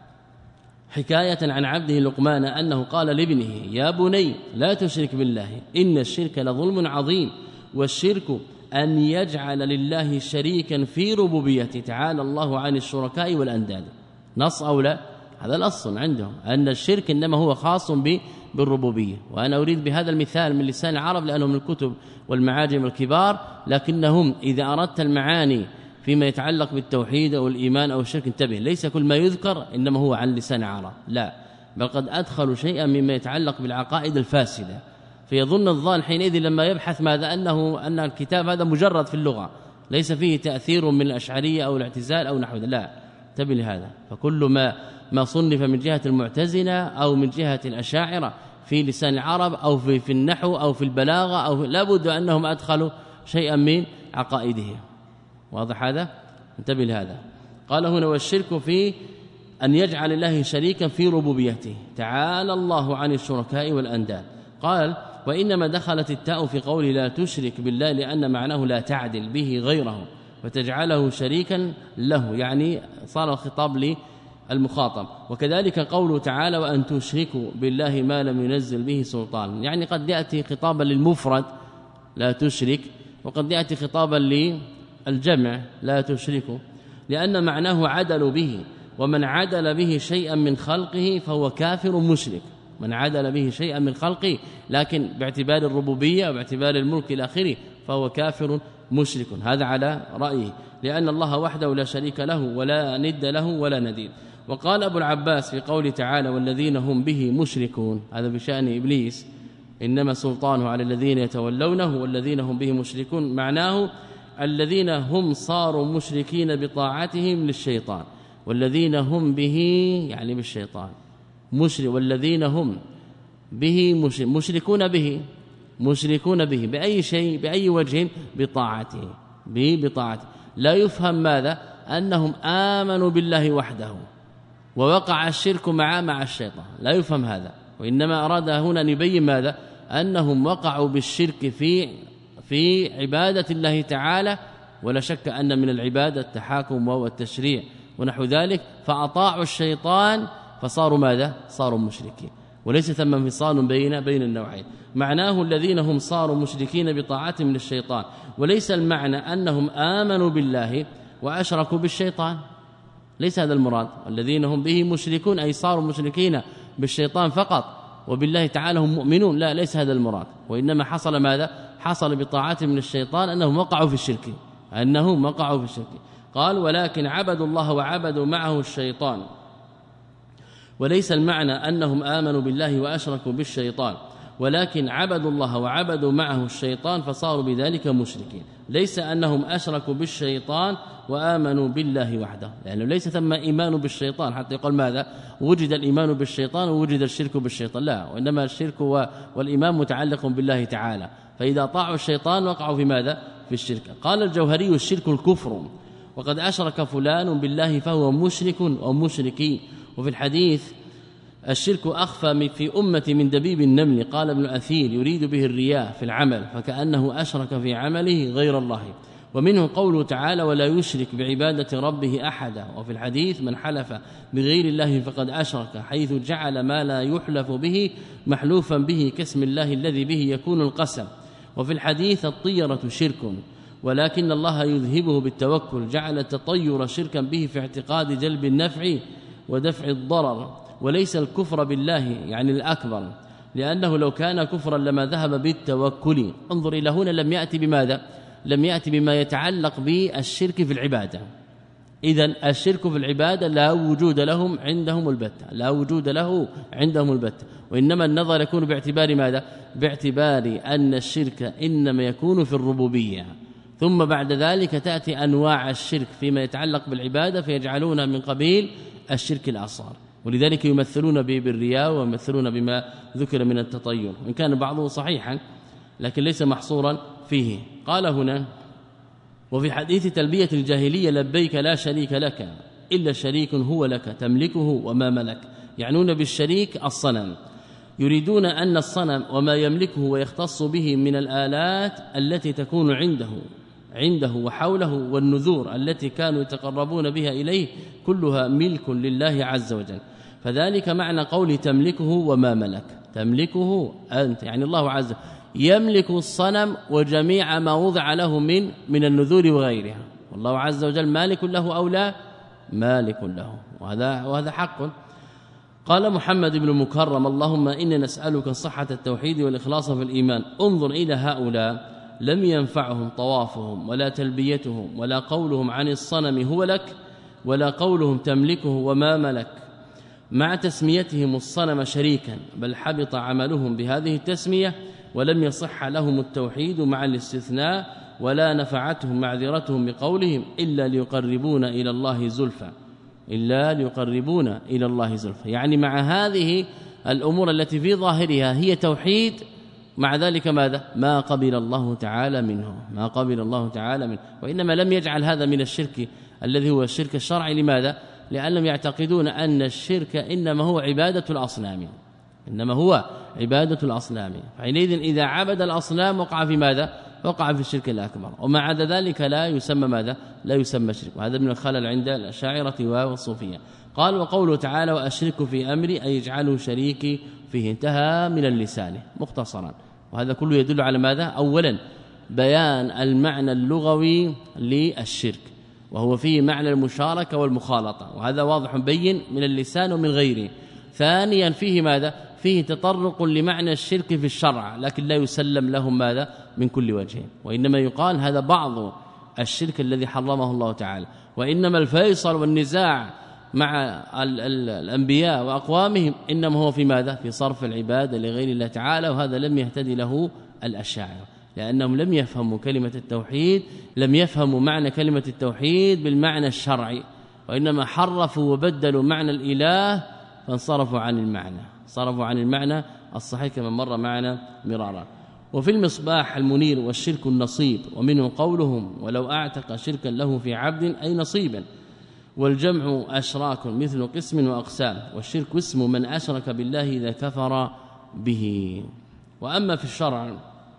حكاية عن عبده لقمان أنه قال لابنه يا بني لا تشرك بالله إن الشرك لظلم عظيم. والشرك أن يجعل لله شريكا في ربوبيته تعالى الله عن الشركاء والأنداد. نص أو لا؟ هذا الأصل عندهم أن الشرك إنما هو خاص بالربوبية. وأنا أريد بهذا المثال من لسان العرب لأنه من الكتب والمعاجم الكبار، لكنهم إذا أردت المعاني فيما يتعلق بالتوحيد أو الإيمان أو الشرك انتبه، ليس كل ما يذكر إنما هو عن لسان عرب، لا، بل قد أدخلوا شيئا مما يتعلق بالعقائد الفاسدة، فيظن الظان حينئذ لما يبحث ماذا أنه أن الكتاب هذا مجرد في اللغة ليس فيه تأثير من الأشعرية أو الاعتزال أو نحو ذلك، لا، انتبه لهذا. فكل ما ما صنف من جهة المعتزلة أو من جهة الأشاعرة في لسان العرب أو في في النحو أو في البلاغة أو لابد أنهم أدخلوا شيئا من عقائده. واضح هذا؟ انتبه لهذا. قال هنا والشرك في أن يجعل الله شريكا في ربوبيته تعالى الله عن الشركاء والأنداد. قال وإنما دخلت التاء في قول لا تشرك بالله لأن معناه لا تعدل به غيره وتجعله شريكا له، يعني صار الخطاب المخاطب. وكذلك قوله تعالى وأن تشركوا بالله ما لم ينزل به سلطان، يعني قد يأتي خطابا للمفرد لا تشرك، وقد يأتي خطابا للجمع لا تشركوا، لأن معناه عدلوا به، ومن عدل به شيئا من خلقه فهو كافر مشرك. من عدل به شيئا من خلقه لكن باعتبار الربوبية وباعتبار الملك إلى آخره فهو كافر مشرك، هذا على رأيه، لأن الله وحده لا شريك له ولا ند له ولا نديد. وقال أبو العباس في قوله تعالى والذين هم به مشركون، هذا بشأن إبليس، إنما سلطانه على الذين يتولونه والذين هم به مشركون، معناه الذين هم صاروا مشركين بطاعتهم للشيطان، والذين هم به يعني بالشيطان مشرك، والذين هم به مشرك مشركون به مشركون به بأي شيء بأي وجه بطاعته به بطاعته. لا يفهم ماذا أنهم آمنوا بالله وحده ووقع الشرك مع مع الشيطان، لا يفهم هذا، وإنما أراد هنا أن يبين ماذا أنهم وقعوا بالشرك في في عبادة الله تعالى، ولا شك أن من العبادة التحاكم والتشريع ونحو ذلك، فأطاعوا الشيطان فصاروا ماذا صاروا مشركين، وليس ثم انفصال بين بين النوعين. معناه الذين هم صاروا مشركين بطاعتهم للشيطان، وليس المعنى أنهم آمنوا بالله وأشركوا بالشيطان، ليس هذا المراد. الذين هم به مشركون أي صاروا مشركين بالشيطان فقط، وبالله تعالى هم مؤمنون، لا ليس هذا المراد، وإنما حصل ماذا حصل بطاعتهم للشيطان أنهم وقعوا في الشرك أنهم وقعوا في الشرك. قال ولكن عبدوا الله وعبدوا معه الشيطان، وليس المعنى أنهم آمنوا بالله وأشركوا بالشيطان، ولكن عبدوا الله وعبدوا معه الشيطان فصاروا بذلك مشركين، ليس أنهم أشركوا بالشيطان وآمنوا بالله وحده، لأنه ليس ثم إيمان بالشيطان حتى يقول ماذا وجد الإيمان بالشيطان ووجد الشرك بالشيطان، لا، وإنما الشرك والإيمان متعلق بالله تعالى، فإذا طاعوا الشيطان وقعوا في ماذا في الشرك. قال الجوهري الشرك الكفر، وقد أشرك فلان بالله فهو مشرك أو مشركي. وفي الحديث الشرك أخفى في أمة من دبيب النمل، قال ابن أثير يريد به الرياء في العمل، فكأنه أشرك في عمله غير الله. ومنه قوله تعالى ولا يشرك بعبادة ربه أحدا. وفي الحديث من حلف بغير الله فقد أشرك، حيث جعل ما لا يحلف به محلوفا به كاسم الله الذي به يكون القسم. وفي الحديث الطيرة شرك، ولكن الله يذهبه بالتوكل، جعل التطير شركا به في اعتقاد جلب النفع ودفع الضرر، وليس الكفر بالله يعني الأكبر، لأنه لو كان كفرا لما ذهب بالتوكل. انظر إلى هنا لم يأتي بماذا لم يأتي بما يتعلق بالشرك في العبادة. إذن الشرك في العبادة لا وجود لهم عندهم البتة، لا وجود له عندهم البتة، وإنما النظر يكون باعتبار ماذا باعتبار أن الشرك إنما يكون في الربوبية، ثم بعد ذلك تأتي أنواع الشرك فيما يتعلق بالعبادة فيجعلونها من قبيل الشرك الأصغر، ولذلك يمثلون به بالرياء ويمثلون بما ذكر من التطير، وإن كان بعضه صحيحا لكن ليس محصورا فيه. قال هنا وفي حديث تلبية الجاهلية لبيك لا شريك لك إلا شريك هو لك تملكه وما ملك، يعنون بالشريك الصنم، يريدون أن الصنم وما يملكه ويختص به من الآلات التي تكون عنده عنده وحوله والنذور التي كانوا يتقربون بها إليه كلها ملك لله عز وجل. فذلك معنى قول تملكه وما ملك، تملكه أنت يعني الله عز وجل يملك الصنم وجميع ما وضع له من من النذور وغيرها، والله عز وجل مالك له أو لا مالك له، وهذا وهذا حق. قال محمد بن مكرم اللهم إنا نسألك صحة التوحيد والإخلاص في الإيمان. انظر إلى هؤلاء لم ينفعهم طوافهم ولا تلبيتهم ولا قولهم عن الصنم هو لك ولا قولهم تملكه وما ملك مع تسميتهم الصنم شريكا، بل حبط عملهم بهذه التسمية ولم يصح لهم التوحيد مع الاستثناء، ولا نفعتهم معذرتهم بقولهم إلا ليقربون إلى الله زلفى إلا ليقربون إلى الله زلفى، يعني مع هذه الأمور التي في ظاهرها هي توحيد، مع ذلك ماذا ما قبل الله تعالى منه ما قبل الله تعالى منه وإنما لم يجعل هذا من الشرك الذي هو الشرك الشرعي. لماذا؟ لأنهم يعتقدون أن الشرك إنما هو عبادة الأصنام إنما هو عبادة الأصنام، فحينئذ إذا عبد الأصنام وقع في ماذا وقع في الشرك الأكبر، وما عدا ذلك لا يسمى ماذا؟ لا يسمى شرك، وهذا من الخلل عند الأشاعرة والصوفية. قال وقوله تعالى وأشرك في أمري أي يجعله شريكي فيه، انتهى من اللسان مختصرا، وهذا كله يدل على ماذا؟ أولا بيان المعنى اللغوي للشرك، وهو فيه معنى المشاركة والمخالطة، وهذا واضح بين من اللسان ومن غيره. ثانيا فيه ماذا؟ فيه تطرق لمعنى الشرك في الشرع، لكن لا يسلم لهم ماذا؟ من كل وجه، وإنما يقال هذا بعض الشرك الذي حرمه الله تعالى، وإنما الفيصل والنزاع مع ال ال الأنبياء وأقوامهم إنما هو في ماذا؟ في صرف العبادة لغير الله تعالى، وهذا لم يهتدي له الأشاعرة، لأنهم لم يفهموا كلمة التوحيد، لم يفهموا معنى كلمة التوحيد بالمعنى الشرعي، وإنما حرفوا وبدلوا معنى الإله فانصرفوا عن المعنى، صرفوا عن المعنى الصحيح كما مر معنا مرارا. وفي المصباح المنير والشرك النصيب، ومنه قولهم ولو أعتق شركا له في عبد أي نصيبا، والجمع أشراك مثل قسم وأقسام، والشرك اسم من أشرك بالله إذا كفر به. وأما في الشرع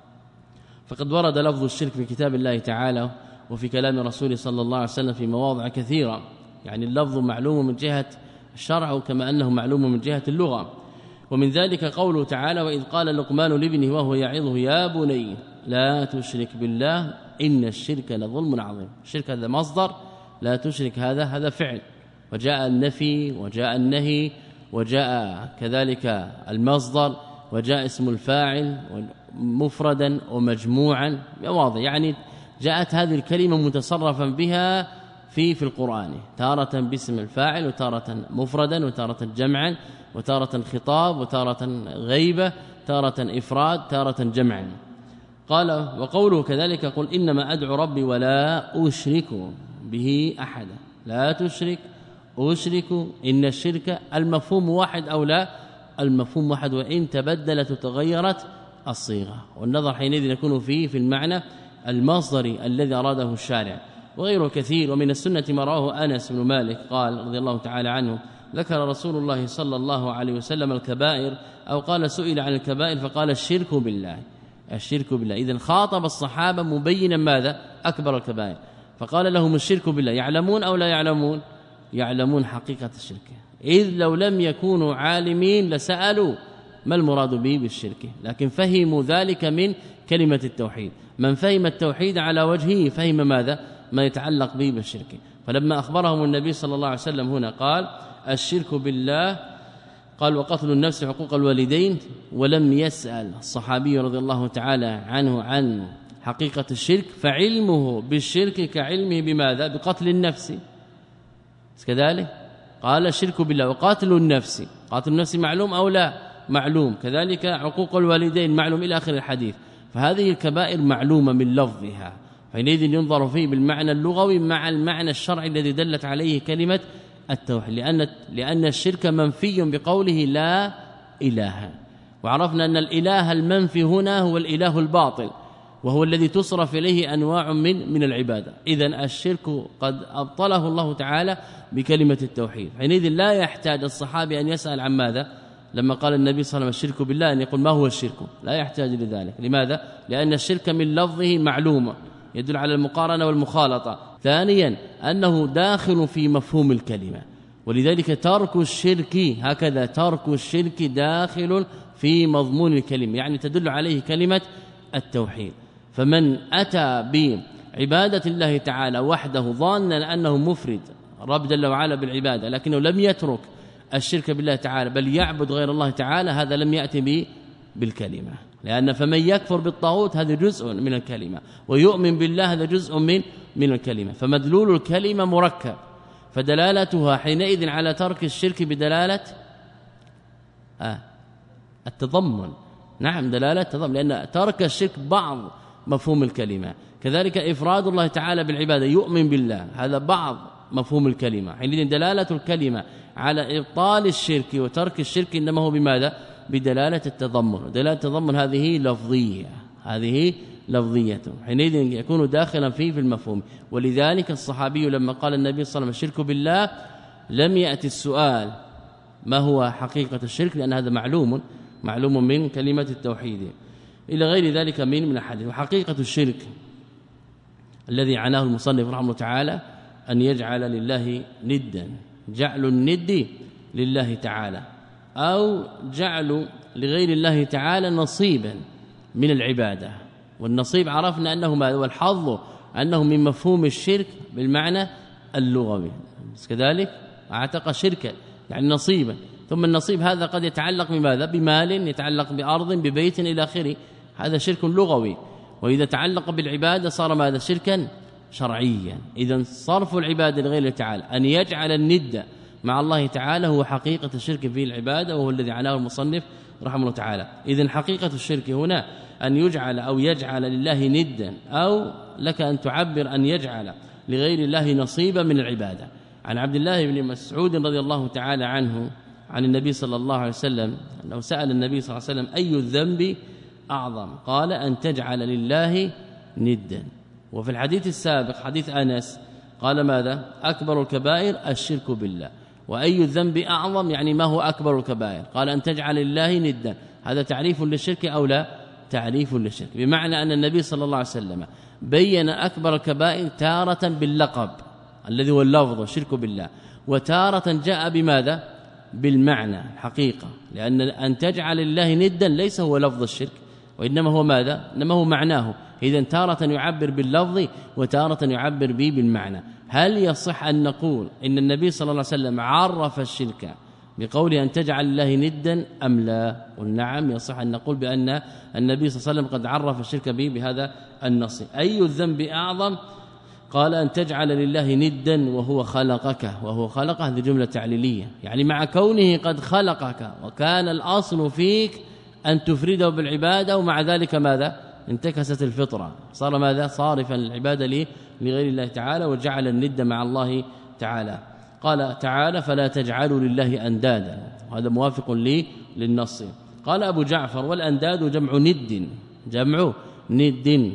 فقد ورد لفظ الشرك في كتاب الله تعالى وفي كلام رسوله صلى الله عليه وسلم في مواضع كثيرة، يعني اللفظ معلوم من جهة الشرع كما أنه معلوم من جهة اللغة. ومن ذلك قوله تعالى وإذ قال لقمان لابنه وهو يعظه يا بني لا تشرك بالله إن الشرك لظلم عظيم. الشرك هذا مصدر، لا تشرك هذا هذا فعل، وجاء النفي وجاء النهي وجاء كذلك المصدر وجاء اسم الفاعل مفردا ومجموعا واضح، يعني جاءت هذه الكلمة متصرفا بها في في القرآن، تارة باسم الفاعل وتارة مفردا وتارة جمعا وتارة خطاب وتارة غيبة، تارة إفراد، تارة جمعا. قال وقوله كذلك قل إنما أدعو ربي ولا أشرك به أحدا، لا تشرك أشرك، إن الشرك المفهوم واحد أو لا؟ المفهوم واحد، وإن تبدلت وتغيرت الصيغة، والنظر حينئذ يكون فيه في المعنى المصدري الذي أراده الشارع. وغيره كثير. ومن السنة ما رواه أنس بن مالك قال رضي الله تعالى عنه ذكر رسول الله صلى الله عليه وسلم الكبائر، أو قال سئل عن الكبائر فقال الشرك بالله، الشرك بالله. إذن خاطب الصحابة مبينا ماذا؟ أكبر الكبائر، فقال لهم الشرك بالله، يعلمون أو لا يعلمون؟ يعلمون حقيقة الشرك، إذ لو لم يكونوا عالمين لسألوا ما المراد به بالشرك، لكن فهموا ذلك من كلمة التوحيد. من فهم التوحيد على وجهه فهم ماذا؟ ما يتعلق به بالشرك. فلما أخبرهم النبي صلى الله عليه وسلم هنا قال الشرك بالله، قال وقتل النفس حقوق الوالدين، ولم يسأل الصحابي رضي الله تعالى عنه عن حقيقة الشرك، فعلمه بالشرك كعلمه بماذا؟ بقتل النفس كذلك. قال الشرك بالله وقاتل النفس، قاتل النفس معلوم أو لا؟ معلوم، كذلك عقوق الوالدين معلوم إلى آخر الحديث. فهذه الكبائر معلومة من لفظها، حينئذ ينظر فيه بالمعنى اللغوي مع المعنى الشرعي الذي دلت عليه كلمة التوحيد، لأن لأن الشرك منفي بقوله لا إله، وعرفنا أن الإله المنفي هنا هو الإله الباطل، وهو الذي تصرف إليه أنواع من من العبادة. إذن الشرك قد أبطله الله تعالى بكلمة التوحيد، حينئذ لا يحتاج الصحابي أن يسأل عن ماذا لما قال النبي صلى الله عليه وسلم الشرك بالله أن يقول ما هو الشرك، لا يحتاج لذلك. لماذا؟ لأن الشرك من لفظه معلومة يدل على المقارنة والمخالطة. ثانيا أنه داخل في مفهوم الكلمة، ولذلك ترك الشرك هكذا ترك الشرك داخل في مضمون الكلمة، يعني تدل عليه كلمة التوحيد. فمن أتى بعبادة الله تعالى وحده ظانا أنه مفرد رب جل وعلا بالعبادة، لكنه لم يترك الشرك بالله تعالى بل يعبد غير الله تعالى، هذا لم يأتي به بالكلمة. لأن فمن يكفر بالطاغوت هذا جزء من الكلمة، ويؤمن بالله هذا جزء من من الكلمة، فمدلول الكلمة مركب، فدلالتها حينئذ على ترك الشرك بدلالة آه التضمن. نعم دلالة التضمن، لأن ترك الشرك بعض مفهوم الكلمة، كذلك إفراد الله تعالى بالعبادة يؤمن بالله هذا بعض مفهوم الكلمة. حينئذ دلالة الكلمة على إبطال الشرك وترك الشرك إنما هو بماذا؟ بدلالة التضمن. دلالة التضمن هذه لفظية، هذه لفظية، حينئذ يكون داخلا فيه في المفهوم. ولذلك الصحابي لما قال النبي صلى الله عليه وسلم الشرك بالله لم يأتي السؤال ما هو حقيقة الشرك، لأن هذا معلوم معلوم من كلمة التوحيد. إلى غير ذلك من من الحديث. وحقيقة الشرك الذي عناه المصنف رحمه الله تعالى أن يجعل لله ندا، جعل الند لله تعالى أو جعل لغير الله تعالى نصيبا من العبادة. والنصيب عرفنا أنه ما هو الحظ، أنه من مفهوم الشرك بالمعنى اللغوي، كذلك اعتق شركا يعني نصيبا. ثم النصيب هذا قد يتعلق بماذا؟ بمال، يتعلق بأرض، ببيت إلى آخره، هذا شرك لغوي. وإذا تعلق بالعبادة صار ماذا؟ شركا شرعيا. إذا صرف العبادة لغير الله تعالى أن يجعل الند مع الله تعالى هو حقيقة الشرك في العبادة، وهو الذي عناه المصنف رحمه الله تعالى. إذن حقيقة الشرك هنا أن يجعل أو يجعل لله ندا، أو لك أن تعبر أن يجعل لغير الله نصيبا من العبادة. عن عبد الله بن مسعود رضي الله تعالى عنه عن النبي صلى الله عليه وسلم أنه سأل النبي صلى الله عليه وسلم أي الذنب أعظم؟ قال أن تجعل لله ندا. وفي الحديث السابق حديث أنس قال ماذا؟ أكبر الكبائر الشرك بالله. وأي الذنب أعظم يعني ما هو أكبر الكبائر؟ قال أن تجعل لله ندا. هذا تعريف للشرك أو لا؟ تعريف للشرك، بمعنى أن النبي صلى الله عليه وسلم بين أكبر الكبائر تارة باللقب الذي هو اللفظ الشرك بالله، وتارة جاء بماذا؟ بالمعنى الحقيقة، لأن أن تجعل الله ندا ليس هو لفظ الشرك، وإنما هو ماذا؟ إنما هو معناه. إذن تارة يعبر باللفظ وتارة يعبر به بالمعنى. هل يصح أن نقول إن النبي صلى الله عليه وسلم عرف الشرك بقوله أن تجعل الله ندا أم لا؟ والنعم يصح أن نقول بأن النبي صلى الله عليه وسلم قد عرف الشرك به بهذا النص. أي الذنب أعظم؟ قال أن تجعل لله ندا وهو خلقك. وهو خلقه هذه جملة تعليلية، يعني مع كونه قد خلقك وكان الأصل فيك أن تفرده بالعبادة، ومع ذلك ماذا؟ انتكست الفطرة، صار ماذا؟ صارفا العبادة لغير الله تعالى، وجعل الند مع الله تعالى. قال تعالى فلا تجعلوا لله أندادا، وهذا موافق لي للنص. قال أبو جعفر والأنداد جمع ند، جمع ند،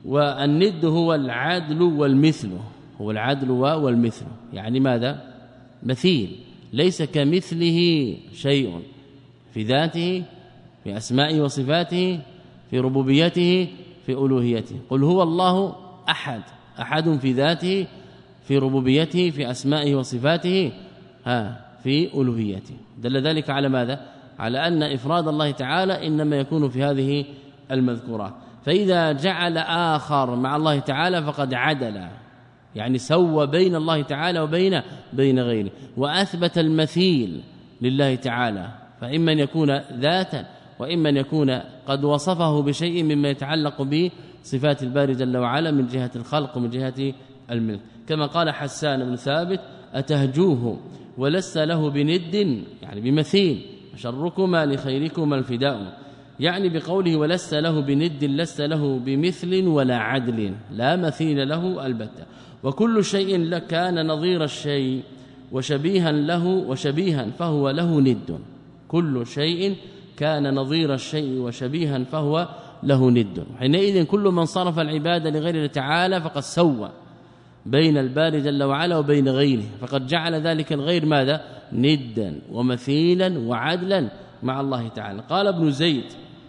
والند هو العدل والمثل، هو العدل والمثل، يعني ماذا؟ مثيل، ليس كمثله شيء في ذاته، في أسمائه وصفاته، في ربوبيته، في ألوهيته. قل هو الله أحد، أحد في ذاته، في ربوبيته، في أسمائه وصفاته، ها في ألوهيته. دل ذلك على ماذا؟ على أن إفراد الله تعالى إنما يكون في هذه المذكورات. فإذا جعل آخر مع الله تعالى فقد عدل، يعني سوى بين الله تعالى وبين بين غيره، وأثبت المثيل لله تعالى، فإما أن يكون ذاتا وإما أن يكون قد وصفه بشيء مما يتعلق بصفات الباري جل وعلا من جهة الخلق ومن جهة الملك. كما قال حسان بن ثابت أتهجوه ولست له بند، يعني بمثيل، شركما لخيركما الفداء، يعني بقوله ولست له بند لست له بمثل ولا عدل، لا مثيل له البتة. وكل شيء كان نظير الشيء وشبيها له وشبيها فهو له ند، كل شيء كان نظير الشيء وشبيها فهو له ند. حينئذ كل من صرف العبادة لغير الله تعالى فقد سوى بين الباري جل وعلا وبين غيره، فقد جعل ذلك الغير ماذا؟ ندا ومثيلا وعدلا مع الله تعالى. قال ابن زيد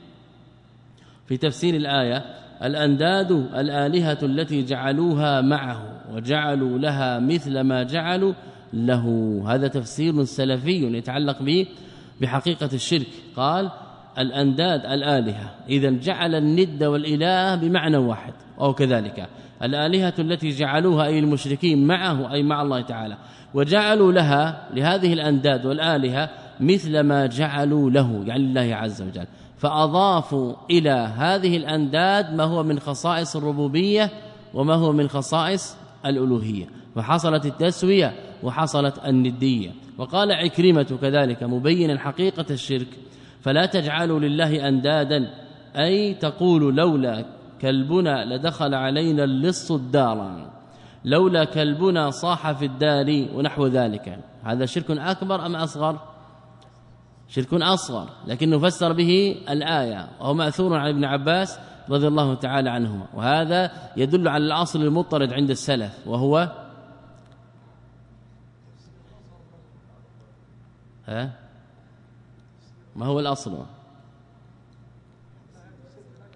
في تفسير الآية الأنداد الآلهة التي جعلوها معه وجعلوا لها مثل ما جعلوا له. هذا تفسير سلفي يتعلق به بحقيقة الشرك. قال الأنداد الآلهة، إذا جعل الند والإله بمعنى واحد، أو كذلك الآلهة التي جعلوها أي المشركين معه أي مع الله تعالى، وجعلوا لها لهذه الأنداد والآلهة مثل ما جعلوا له يعني الله عز وجل، فأضافوا إلى هذه الأنداد ما هو من خصائص الربوبية وما هو من خصائص الألوهية، فحصلت التسوية وحصلت الندية. وقال عكرمة كذلك مبينا حقيقة الشرك فلا تجعلوا لله أندادا، أي تقول لولا كلبنا لدخل علينا اللص الدار، لولا كلبنا صاح في الدار ونحو ذلك. هذا شرك أكبر أم أصغر؟ شرك أصغر، لكنه فسر به الآية، وهو مأثور عن ابن عباس رضي الله تعالى عنهما. وهذا يدل على الأصل المضطرد عند السلف، وهو ها ما هو الأصل؟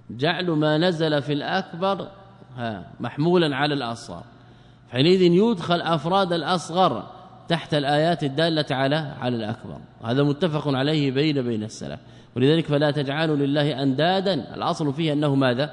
جعل ما نزل في الأكبر ها محمولا على الأصغر، حينئذ يدخل أفراد الأصغر تحت الآيات الدالة على على الأكبر. هذا متفق عليه بين بين السلف. ولذلك فلا تجعلوا لله أندادا، الأصل فيه أنه ماذا؟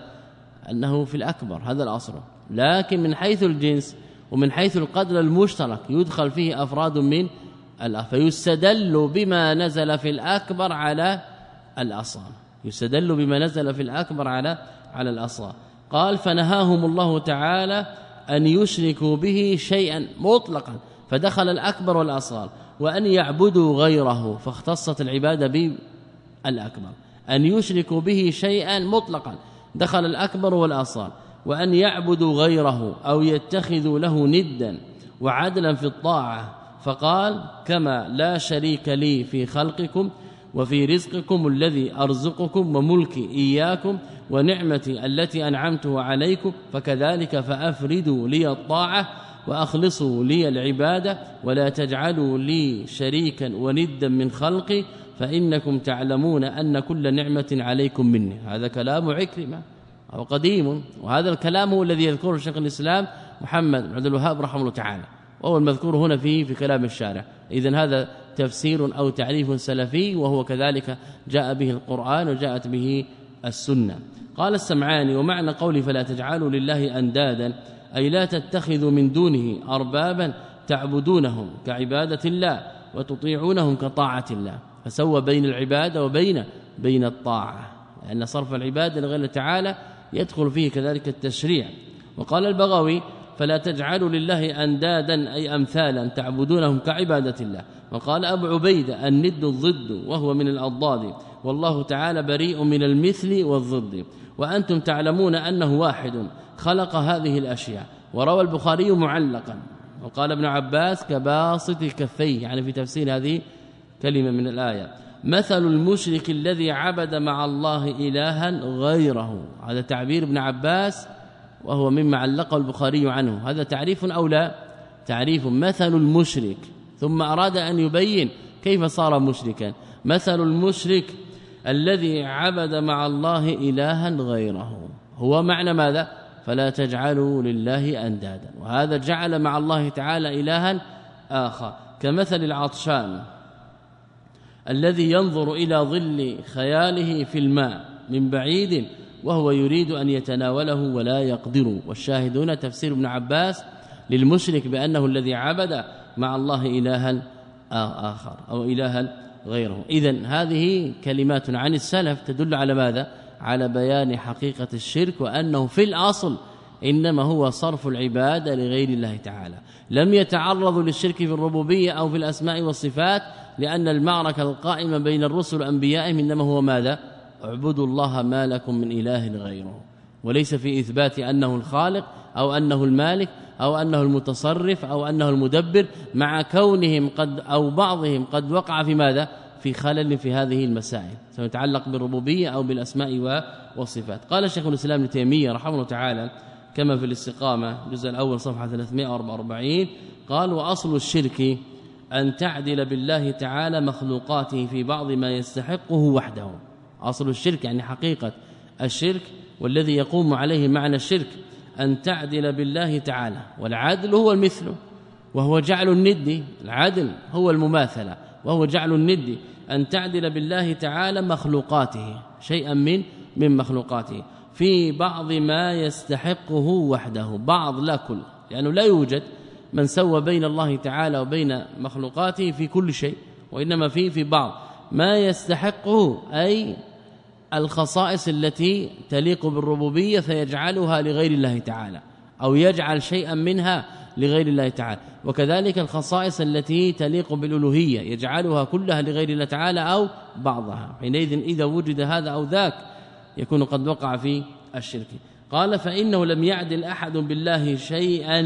أنه في الأكبر، هذا الأصل. لكن من حيث الجنس ومن حيث القدر المشترك يدخل فيه أفراد من الأف، فيستدل بما نزل في الأكبر على الأصغر، يستدل بما نزل في الأكبر على على الأصغر. قال فنهاهم الله تعالى أن يشركوا به شيئا مطلقا، فدخل الأكبر والأصغر، وأن يعبدوا غيره، فاختصت العبادة بالأكبر. أن يشركوا به شيئا مطلقا دخل الأكبر والأصغر، وأن يعبدوا غيره أو يتخذوا له ندا وعدلا في الطاعة، فقال كما لا شريك لي في خلقكم وفي رزقكم الذي أرزقكم وملكي إياكم ونعمتي التي أنعمته عليكم، فكذلك فأفردوا لي الطاعة وأخلصوا لي العبادة ولا تجعلوا لي شريكا وندا من خلقي فإنكم تعلمون أن كل نعمة عليكم مني. هذا كلام عكرمة أو قديم، وهذا الكلام هو الذي يذكره شيخ الإسلام محمد بن عبد الوهاب رحمه الله تعالى، وهو المذكور هنا في في كلام الشارع. إذن هذا تفسير أو تعريف سلفي، وهو كذلك جاء به القرآن وجاءت به السنة. قال السمعاني ومعنى قولي فلا تجعلوا لله أندادا أي لا تتخذوا من دونه أربابا تعبدونهم كعبادة الله وتطيعونهم كطاعة الله، فسوى بين العبادة وبين بين الطاعة، لأن صرف العبادة لغير الله تعالى يدخل فيه كذلك التشريع. وقال البغوي فلا تجعلوا لله أندادا أي أمثالا تعبدونهم كعبادة الله. وقال أبو عبيدة الند الضد وهو من الأضداد، والله تعالى بريء من المثل والضد، وأنتم تعلمون أنه واحد خلق هذه الأشياء. وروى البخاري معلقا وقال ابن عباس كباسط كفيه، يعني في تفسير هذه كلمة من الآية مثل المشرك الذي عبد مع الله إلها غيره. هذا تعبير ابن عباس وهو مما علقه البخاري عنه. هذا تعريف أو لا؟ تعريف. مثل المشرك، ثم أراد أن يبين كيف صار مشركا. مثل المشرك الذي عبد مع الله إلها غيره، هو معنى ماذا؟ فلا تجعلوا لله أندادا، وهذا جعل مع الله تعالى إلها آخر. كمثل العطشان الذي ينظر إلى ظل خياله في الماء من بعيد وهو يريد أن يتناوله ولا يقدر. والشاهدون تفسير ابن عباس للمشرك بأنه الذي عبد مع الله إلها آخر أو إلها غيره. إذن هذه كلمات عن السلف تدل على ماذا؟ على بيان حقيقة الشرك، وأنه في الأصل إنما هو صرف العبادة لغير الله تعالى. لم يتعرضوا للشرك في الربوبية أو في الأسماء والصفات، لأن المعركة القائمة بين الرسل وأنبيائهم إنما هو ماذا؟ اعبدوا الله ما لكم من إله غيره، وليس في إثبات أنه الخالق أو أنه المالك أو أنه المتصرف أو أنه المدبر، مع كونهم قد أو بعضهم قد وقع في ماذا؟ في خلل في هذه المسائل، سواء يتعلق بالربوبية أو بالأسماء والصفات. قال الشيخ الإسلام ابن تيمية رحمه الله تعالى كما في الاستقامة الجزء الأول صفحة ثلاثمائة وأربعة وأربعين، قال وأصل الشرك أن تعدل بالله تعالى مخلوقاته في بعض ما يستحقه وحده. أصل الشرك يعني حقيقة الشرك والذي يقوم عليه معنى الشرك أن تعدل بالله تعالى، والعدل هو المثل وهو جعل الند، العدل هو المماثلة وهو جعل الند، أن تعدل بالله تعالى مخلوقاته شيئا من من مخلوقاته في بعض ما يستحقه وحده، بعض لا كل، لأنه لا يوجد من سوى بين الله تعالى وبين مخلوقاته في كل شيء، وإنما في في بعض ما يستحقه، أي الخصائص التي تليق بالربوبية فيجعلها لغير الله تعالى، أو يجعل شيئا منها لغير الله تعالى. وكذلك الخصائص التي تليق بالألوهية يجعلها كلها لغير الله تعالى أو بعضها. حينئذ إذا وجد هذا أو ذاك يكون قد وقع في الشرك. قال فإنه لم يعدل أحد بالله شيئا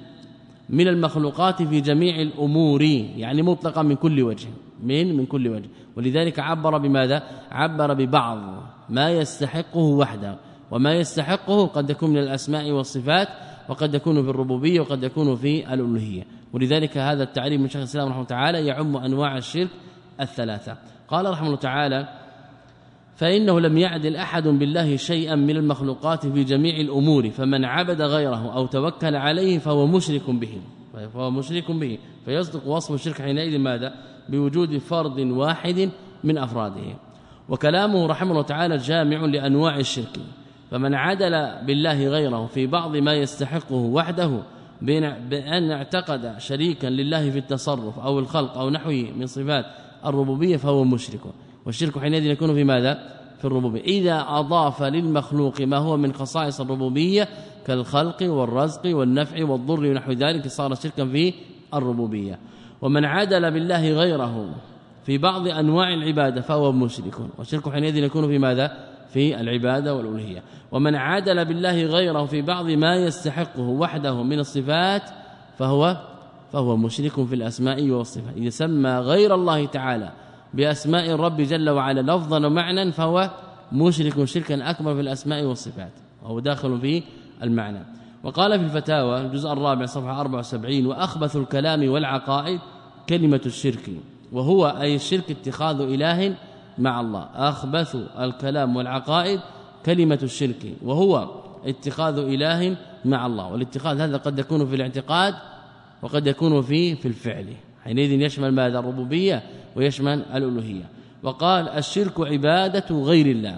من المخلوقات في جميع الأمور، يعني مطلقا من كل وجه، من من كل وجه. ولذلك عبر بماذا؟ عبر ببعض ما يستحقه وحده، وما يستحقه قد يكون من الأسماء والصفات، وقد يكون في الربوبية، وقد يكون في الألوهية. ولذلك هذا التعريف من شيخ الإسلام رحمه الله تعالى يعم أنواع الشرك الثلاثة. قال رحمه الله تعالى فإنه لم يعدل أحد بالله شيئا من المخلوقات في جميع الأمور، فمن عبد غيره أو توكل عليه فهو مشرك به فهو مشرك به فيصدق وصف الشرك حينئذ ماذا؟ بوجود فرد واحد من أفراده. وكلامه رحمه الله تعالى جامع لأنواع الشرك، فمن عدل بالله غيره في بعض ما يستحقه وحده بأن اعتقد شريكا لله في التصرف أو الخلق أو نحوه من صفات الربوبية فهو مشرك، والشرك حينئذ يكون في ماذا؟ في الربوبية. إذا أضاف للمخلوق ما هو من خصائص الربوبية كالخلق والرزق والنفع والضر ونحو ذلك صار شركا في الربوبية. ومن عدل بالله غيره في بعض أنواع العبادة فهو مشرك، والشرك حينئذ يكون في ماذا؟ في العبادة والألوهية. ومن عدل بالله غيره في بعض ما يستحقه وحده من الصفات فهو فهو مشرك في الأسماء والصفات. إذا سمى غير الله تعالى بأسماء الرب جل وعلا لفظا ومعنى فهو مشرك شركا أكبر في الأسماء والصفات، وهو داخل في المعنى. وقال في الفتاوى الجزء الرابع صفحة أربعة وسبعين: وأخبث الكلام والعقائد كلمة الشرك، وهو أي الشرك اتخاذ إله مع الله. أخبث الكلام والعقائد كلمة الشرك، وهو اتخاذ إله مع الله. والاتخاذ هذا قد يكون في الاعتقاد وقد يكون في في الفعل، حينئذ يشمل ماذا؟ الربوبية ويشمل الألوهية. وقال الشرك عبادة غير الله.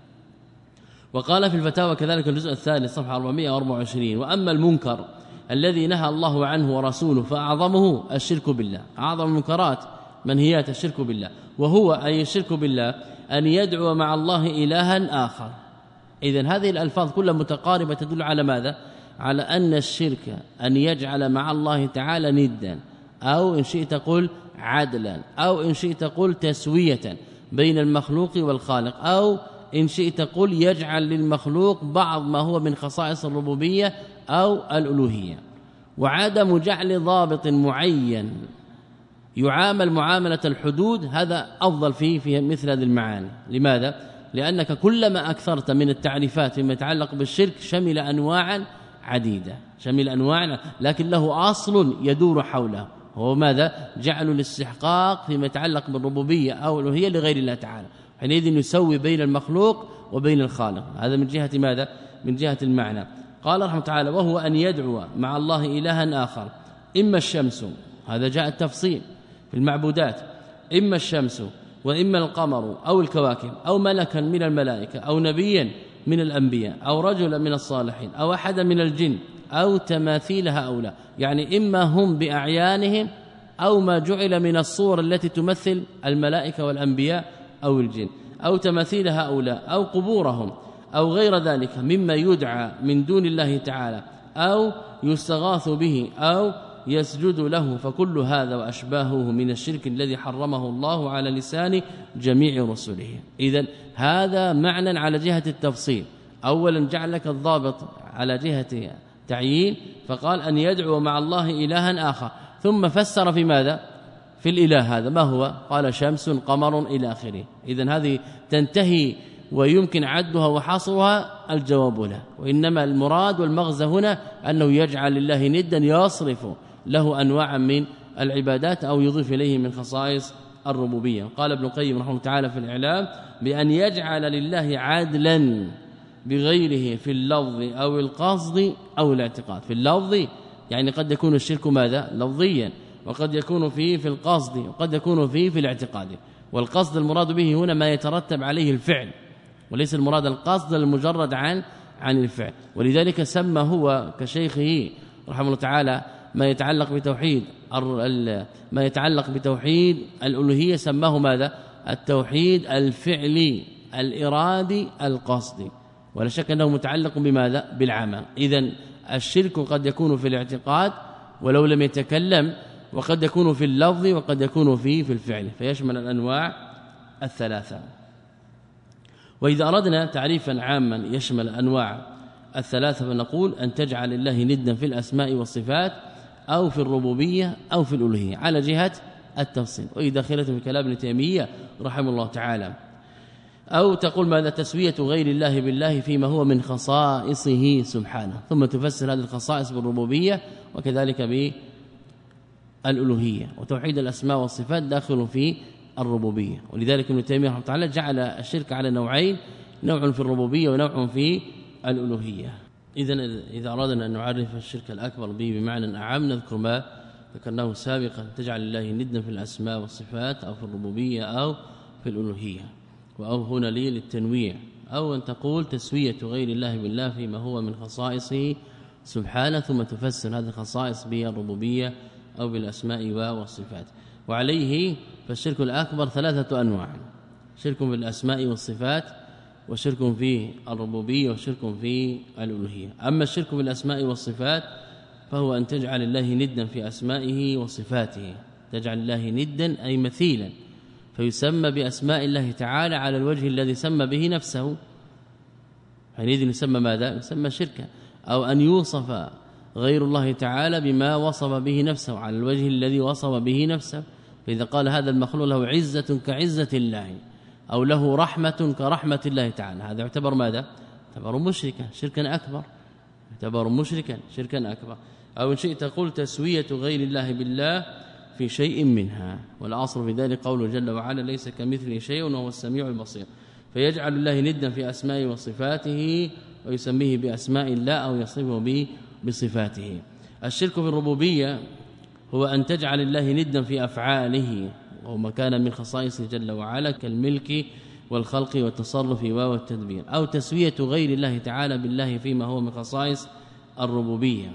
وقال في الفتاوى كذلك الجزء الثاني صفحة أربعمائة وأربعة وعشرين: وأما المنكر الذي نهى الله عنه ورسوله فأعظمه الشرك بالله. أعظم المنكرات منهيات الشرك بالله، وهو أي الشرك بالله أن يدعو مع الله إلها آخر. إذن هذه الألفاظ كلها متقاربة تدل على ماذا؟ على أن الشرك أن يجعل مع الله تعالى ندا، أو إن شئت قل عدلا، أو إن شئت قل تسوية بين المخلوق والخالق، أو إن شئت قل يجعل للمخلوق بعض ما هو من خصائص الربوبية أو الألوهية. وعدم جعل ضابط معين يعامل معاملة الحدود هذا أفضل فيه في مثل هذه المعاني. لماذا؟ لأنك كلما أكثرت من التعريفات فيما يتعلق بالشرك شمل أنواعا عديدة شمل أنواعا لكن له أصل يدور حوله، هو ماذا؟ جعل الاستحقاق فيما يتعلق بالربوبية أو الألوهية لغير الله تعالى، حينئذ يسوي بين المخلوق وبين الخالق. هذا من جهة ماذا؟ من جهة المعنى. قال رحمه تعالى: وهو أن يدعو مع الله إلها آخر، إما الشمس، هذا جاء التفصيل في المعبودات، إما الشمس وإما القمر أو الكواكب أو ملكا من الملائكة أو نبيا من الأنبياء أو رجلا من الصالحين أو أحدا من الجن أو تماثيل هؤلاء، يعني إما هم بأعيانهم أو ما جعل من الصور التي تمثل الملائكة والأنبياء أو الجن أو تماثيل هؤلاء أو قبورهم أو غير ذلك مما يدعى من دون الله تعالى أو يستغاث به أو يسجد له، فكل هذا وأشباهه من الشرك الذي حرمه الله على لسان جميع رسله. إذن هذا معنى على جهة التفصيل. أولا جعل لك الضابط على جهة تعيين، فقال أن يدعو مع الله إلها آخر، ثم فسر في ماذا؟ في الإله هذا ما هو؟ قال شمس قمر إلى آخره. إذن هذه تنتهي ويمكن عدها وحصرها الجواب له، وإنما المراد والمغزى هنا أنه يجعل لله ندا يصرف له أنواعا من العبادات أو يضيف إليه من خصائص الربوبية. قال ابن القيم رحمه الله تعالى في الإعلام: بأن يجعل لله عدلا بغيره في اللفظ أو القصد أو الاعتقاد. في اللفظ يعني قد يكون الشرك ماذا؟ لفظيا، وقد يكون فيه في القصد، وقد يكون فيه في الاعتقاد. والقصد المراد به هنا ما يترتب عليه الفعل، وليس المراد القصد المجرد عن عن الفعل. ولذلك سمى هو كشيخه رحمه الله تعالى ما يتعلق بتوحيد ما يتعلق بتوحيد الألوهية سماه ماذا؟ التوحيد الفعلي الإرادي القصدي، ولا شك أنه متعلق بماذا؟ بالعمل. إذن الشرك قد يكون في الاعتقاد ولو لم يتكلم، وقد يكون في اللفظ، وقد يكون فيه في الفعل، فيشمل الأنواع الثلاثة. وإذا أردنا تعريفا عاما يشمل أنواع الثلاثة فنقول أن تجعل الله ندا في الأسماء والصفات أو في الربوبية أو في الألوهية على جهة التفصيل. وإذا داخلة في كلام ابن تيمية رحمه الله تعالى. أو تقول ماذا؟ تسوية غير الله بالله فيما هو من خصائصه سبحانه، ثم تفسر هذه الخصائص بالربوبية وكذلك بالألوهية. وتوحيد الأسماء والصفات داخل في الربوبيه. ولذلك ابن تيميه رحمه الله تعالى جعل الشرك على نوعين، نوع في الربوبيه ونوع في الالوهيه. اذا اذا اردنا ان نعرف الشرك الاكبر به بمعنى اعم نذكر ما ذكرناه سابقا، تجعل الله ندا في الاسماء والصفات او في الربوبيه او في الالوهيه. واو هنا لي للتنويع، او ان تقول تسويه غير الله بالله فيما هو من خصائصه سبحانه، ثم تفسر هذه الخصائص بالربوبيه او بالاسماء والصفات. وعليه فالشرك الاكبر ثلاثه انواع: شرك في الاسماء والصفات، وشرك في الربوبيه، وشرك في الالوهيه. اما الشرك في الاسماء والصفات فهو ان تجعل الله ندا في اسمائه وصفاته، تجعل الله ندا اي مثيلا، فيسمى باسماء الله تعالى على الوجه الذي سمى به نفسه، حينئذ يسمى ماذا؟ يسمى شركا. او ان يوصف غير الله تعالى بما وصف به نفسه على الوجه الذي وصف به نفسه، فاذا قال هذا المخلوق له عزة كعزة الله او له رحمة كرحمة الله تعالى، هذا يعتبر ماذا؟ يعتبر مشركا، شركا اكبر، يعتبر مشركا شركا اكبر. او ان شئت قل تسوية غير الله بالله في شيء منها، والاصل في ذلك قوله جل وعلا ليس كمثله شيء وهو السميع البصير، فيجعل الله ندا في اسمائه وصفاته ويسميه باسماء الله او يصفه به بصفاته. الشرك في الربوبيه هو ان تجعل الله ندا في افعاله وما كان من خصائصه جل وعلا كالملك والخلق والتصرف والتدبير، او تسويه غير الله تعالى بالله فيما هو من خصائص الربوبيه،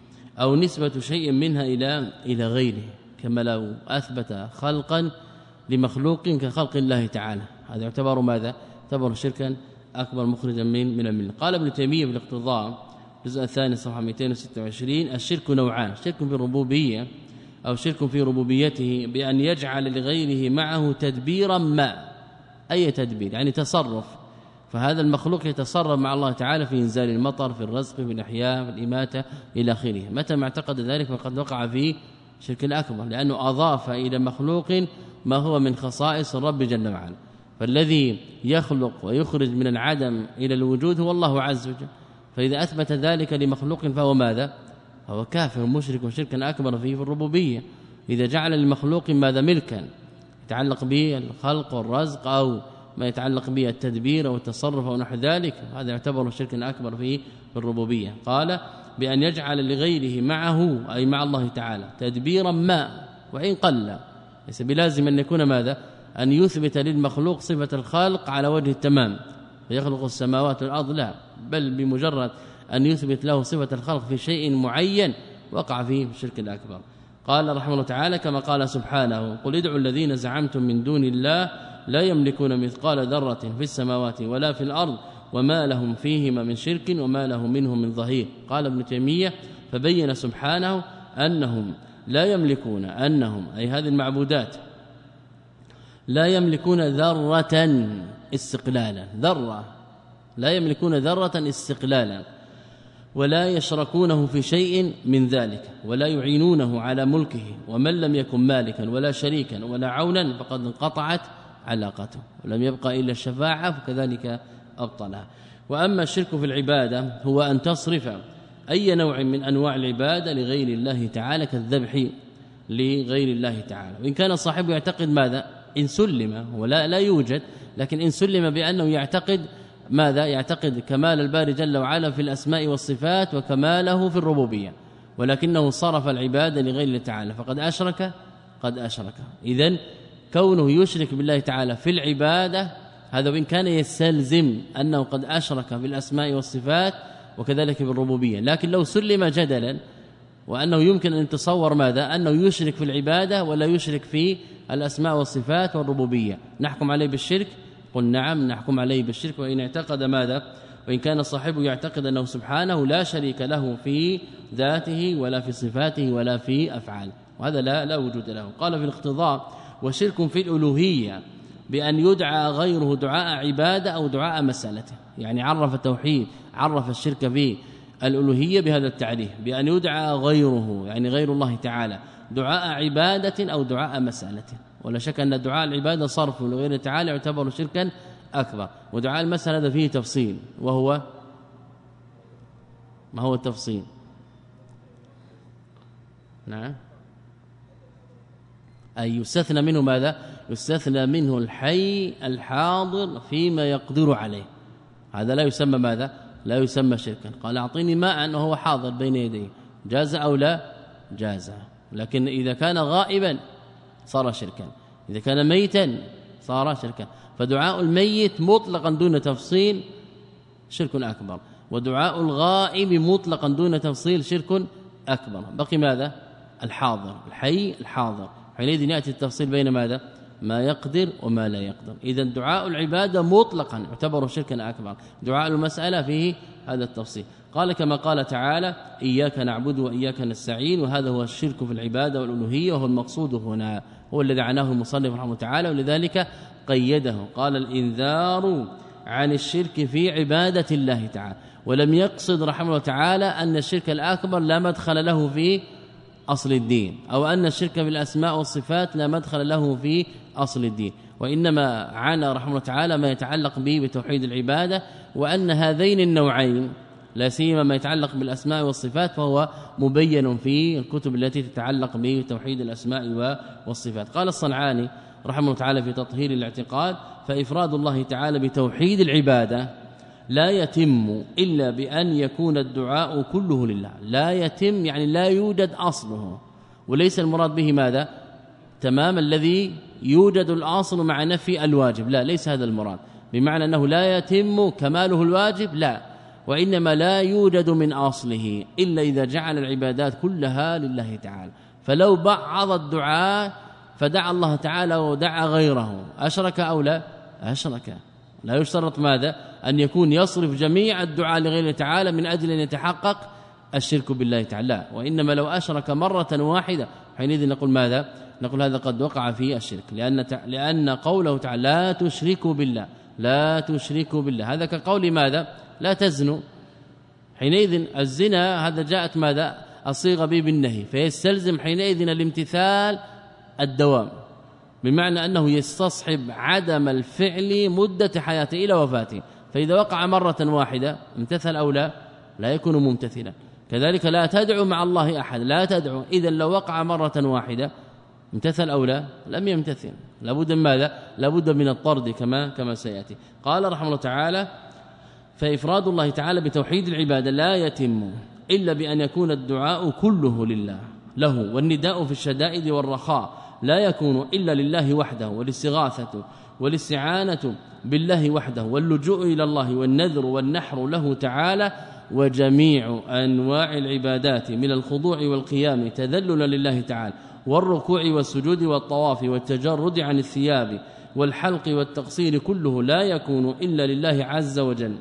او نسبه شيء منها الى الى غيره، كما لو اثبت خلقا لمخلوق كخلق الله تعالى، هذا يعتبر ماذا؟ يعتبر شركا اكبر مخرجا من من المله. قال ابن تيميه في الاقتضاء الجزء الثاني صفحه مئتين وستة وعشرين: الشرك نوعان: شرك في الربوبيه او شرك في ربوبيته بان يجعل لغيره معه تدبيرا ما، اي تدبير يعني تصرف، فهذا المخلوق يتصرف مع الله تعالى في انزال المطر، في الرزق، في الاحياء، في الاماته الى اخره. متى ما اعتقد ذلك فقد وقع في شرك اكبر، لانه اضاف الى مخلوق ما هو من خصائص الرب جل وعلا. فالذي يخلق ويخرج من العدم الى الوجود هو الله عز وجل، فاذا اثبت ذلك لمخلوق فهو ماذا؟ هو كافر مشرك وشركا اكبر فيه في الربوبيه. اذا جعل للمخلوق ماذا؟ ملكا يتعلق به الخلق والرزق او ما يتعلق به التدبير او التصرف او نحو ذلك، هذا يعتبر شركا اكبر فيه في الربوبيه. قال بان يجعل لغيره معه اي مع الله تعالى تدبيرا ما وان قل، ليس بلازم ان يكون ماذا؟ أن يثبت للمخلوق صفة الخالق على وجه التمام فيخلق السماوات والأرض، لا، بل بمجرد أن يثبت له صفة الخلق في شيء معين وقع فيه الشرك الأكبر. قال رحمه الله تعالى كما قال سبحانه: قل ادعوا الذين زعمتم من دون الله لا يملكون مثقال ذرة في السماوات ولا في الأرض وما لهم فيهما من شرك وما له منهم من ظهير. قال ابن تيمية: فبين سبحانه أنهم لا يملكون، أنهم أي هذه المعبودات لا يملكون ذرة استقلالا، ذرة لا يملكون ذرة استقلالا، ولا يشركونه في شيء من ذلك، ولا يعينونه على ملكه، ومن لم يكن مالكا ولا شريكا ولا عونا فقد انقطعت علاقته ولم يبقى إلا الشفاعة، فكذلك أبطلها. وأما الشرك في العبادة هو أن تصرف أي نوع من أنواع العبادة لغير الله تعالى كالذبح لغير الله تعالى، وإن كان صاحبه يعتقد ماذا؟ إن سلم، ولا لا يوجد، لكن إن سلم بأنه يعتقد ماذا؟ يعتقد كمال الباري جل وعلا في الأسماء والصفات وكماله في الربوبية، ولكنه صرف العبادة لغير الله تعالى فقد أشرك قد أشرك. إذن كونه يشرك بالله تعالى في العبادة هذا وإن كان يستلزم أنه قد أشرك بالأسماء والصفات وكذلك بالربوبية، لكن لو سلم جدلا وأنه يمكن أن يتصور ماذا؟ أنه يشرك في العبادة ولا يشرك في الأسماء والصفات والربوبية، نحكم عليه بالشرك؟ قل نعم نحكم عليه بالشرك، وإن اعتقد ماذا؟ وإن كان صاحبه يعتقد أنه سبحانه لا شريك له في ذاته ولا في صفاته ولا في أفعاله، وهذا لا لا وجود له. قال في الاقتضاء: وشرك في الألوهية بأن يدعى غيره دعاء عبادة أو دعاء مسألته، يعني عرف التوحيد، عرف الشرك في الألوهية بهذا التعريف، بأن يدعى غيره يعني غير الله تعالى دعاء عبادة أو دعاء مسألة. ولا شك أن دعاء العبادة صرف لغير تعالى يعتبر شركا أكبر، ودعاء المسألة هذا فيه تفصيل، وهو ما هو التفصيل؟ نعم، أي يستثنى منه ماذا؟ يستثنى منه الحي الحاضر فيما يقدر عليه، هذا لا يسمى ماذا؟ لا يسمى شركا. قال اعطيني ماء وهو حاضر بين يديه، جاز او لا؟ جاز. لكن اذا كان غائبا صار شركا، اذا كان ميتا صار شركا. فدعاء الميت مطلقا دون تفصيل شرك اكبر، ودعاء الغائب مطلقا دون تفصيل شرك اكبر. بقي ماذا؟ الحاضر، الحي الحاضر، حينئذ ياتي التفصيل بين ماذا؟ ما يقدر وما لا يقدر. اذا دعاء العباده مطلقا يعتبر شركا اكبر، دعاء المساله فيه هذا التفصيل. قال كما قال تعالى اياك نعبد واياك نستعين، وهذا هو الشرك في العباده والالوهيه، وهو المقصود هنا، هو الذي عناه المصنف رحمه الله تعالى، ولذلك قيده. قال الانذار عن الشرك في عباده الله تعالى، ولم يقصد رحمه الله تعالى ان الشرك الاكبر لا مدخل له في أصل الدين، أو أن الشرك بالأسماء والصفات لا مدخل له في أصل الدين، وإنما عنى رحمه الله تعالى ما يتعلق به بتوحيد العبادة، وأن هذين النوعين لا سيما ما يتعلق بالأسماء والصفات فهو مبين في الكتب التي تتعلق بتوحيد الأسماء والصفات. قال الصنعاني رحمه الله تعالى في تطهير الاعتقاد: فإفراد الله تعالى بتوحيد العبادة لا يتم إلا بأن يكون الدعاء كله لله. لا يتم يعني لا يوجد أصله، وليس المراد به ماذا؟ تمام الذي يوجد الأصل مع نفي الواجب، لا، ليس هذا المراد، بمعنى أنه لا يتم كماله الواجب، لا، وإنما لا يوجد من أصله إلا إذا جعل العبادات كلها لله تعالى. فلو بعض الدعاء فدعا الله تعالى ودعا غيره أشرك أو لا؟ أشرك. لا يشترط ماذا؟ أن يكون يصرف جميع الدعاء لغيره تعالى من أجل أن يتحقق الشرك بالله تعالى، وإنما لو أشرك مرة واحدة حينئذ نقول ماذا؟ نقول هذا قد وقع في الشرك، لأن لأن قوله تعالى لا تشركوا بالله، لا تشركوا بالله، هذا كقول ماذا؟ لا تزنوا. حينئذ الزنا هذا جاءت ماذا؟ الصيغة به بالنهي، فيستلزم حينئذ الامتثال الدوام، بمعنى أنه يستصحب عدم الفعل مدة حياته إلى وفاته. فإذا وقع مرة واحدة امتثل أو لا؟ لا يكون ممتثلا. كذلك لا تدعو مع الله أحد، لا تدعو، إذا لو وقع مرة واحدة امتثل أو لا؟ لم يمتثل، لابد من ماذا؟ لابد من الطرد كما كما سيأتي. قال رحمه الله تعالى: فإفراد الله تعالى بتوحيد العبادة لا يتم إلا بأن يكون الدعاء كله لله له، والنداء في الشدائد والرخاء لا يكون إلا لله وحده، والاستغاثة والاستعانة بالله وحده، واللجوء إلى الله والنذر والنحر له تعالى، وجميع أنواع العبادات من الخضوع والقيام تذللا لله تعالى، والركوع والسجود والطواف والتجرد عن الثياب والحلق والتقصير كله لا يكون إلا لله عز وجل.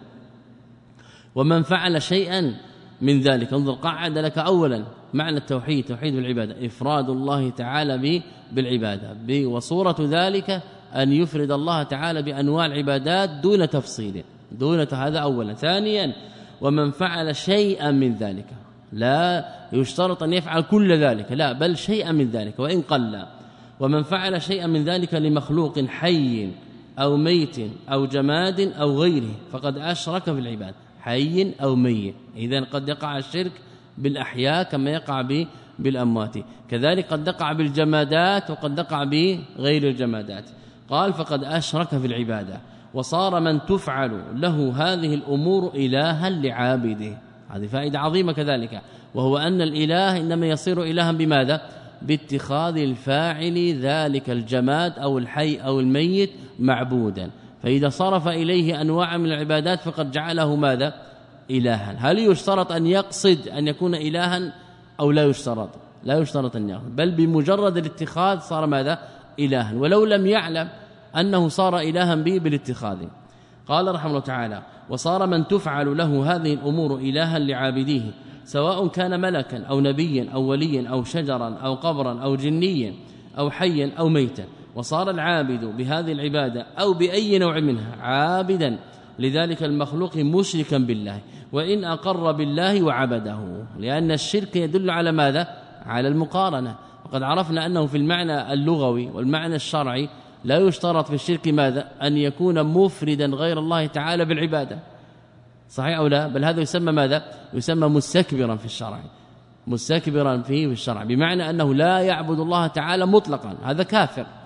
ومن فعل شيئا من ذلك، انظر قعد لك أولا معنى التوحيد، توحيد العبادة، إفراد الله تعالى بالعبادة، وصورة ذلك أن يفرد الله تعالى بأنواع العبادات دون تفصيل، دون هذا أولا. ثانيا: ومن فعل شيئا من ذلك، لا يشترط أن يفعل كل ذلك، لا، بل شيئا من ذلك وإن قل. ومن فعل شيئا من ذلك لمخلوق حي أو ميت أو جماد أو غيره فقد أشرك في العبادة، حي أو ميت. إذن قد يقع الشرك بالأحياء كما يقع بالأموات، كذلك قد يقع بالجمادات وقد يقع بغير الجمادات. قال: فقد أشرك في العبادة، وصار من تفعل له هذه الأمور إلها لعابده. هذه فائدة عظيمة كذلك، وهو أن الإله إنما يصير إلها بماذا؟ باتخاذ الفاعل ذلك الجماد أو الحي أو الميت معبودا، فإذا صرف إليه أنواع من العبادات فقد جعله ماذا؟ إلها. هل يشترط أن يقصد أن يكون إلها أو لا يشترط؟ لا يشترط أن يقصد، بل بمجرد الاتخاذ صار ماذا؟ إلها، ولو لم يعلم أنه صار إلها به بالاتخاذ. قال رحمه الله تعالى: وصار من تفعل له هذه الأمور إلها لعابديه، سواء كان ملكا أو نبيا أو وليا أو شجرا أو قبرا أو جنيا أو حيا أو ميتا، وصار العابد بهذه العبادة أو بأي نوع منها عابدا لذلك المخلوق مشركا بالله، وإن أقر بالله وعبده، لأن الشرك يدل على ماذا؟ على المقارنة. وقد عرفنا أنه في المعنى اللغوي والمعنى الشرعي لا يشترط في الشرك ماذا؟ أن يكون مفردا غير الله تعالى بالعبادة، صحيح أو لا؟ بل هذا يسمى ماذا؟ يسمى مستكبرا في الشرع، مستكبرا فيه في الشرع، بمعنى أنه لا يعبد الله تعالى مطلقا، هذا كافر،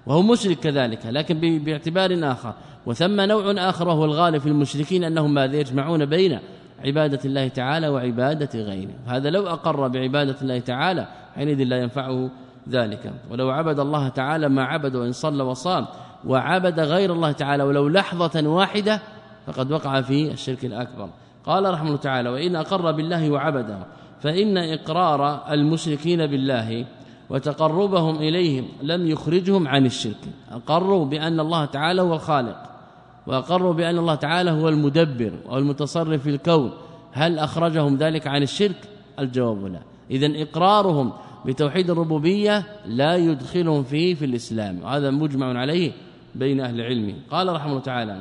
وهو مشرك كذلك لكن باعتبار آخر. وثم نوع آخر وهو الغالب في المشركين أنهم ماذا يجمعون بين عبادة الله تعالى وعبادة غيره. هذا لو أقر بعبادة الله تعالى حينئذ لا ينفعه ذلك. ولو عبد الله تعالى ما عبد وإن صلى وصام وعبد غير الله تعالى ولو لحظة واحدة فقد وقع في الشرك الأكبر. قال رحمه الله تعالى: وإن أقر بالله وعبده فإن إقرار المشركين بالله وتقربهم إليهم لم يخرجهم عن الشرك. أقروا بأن الله تعالى هو الخالق وأقروا بأن الله تعالى هو المدبر والمتصرف في الكون. هل أخرجهم ذلك عن الشرك؟ الجواب لا. إذن إقرارهم بتوحيد الربوبية لا يدخلهم فيه في الإسلام، وهذا مجمع عليه بين أهل العلم. قال رحمه الله تعالى: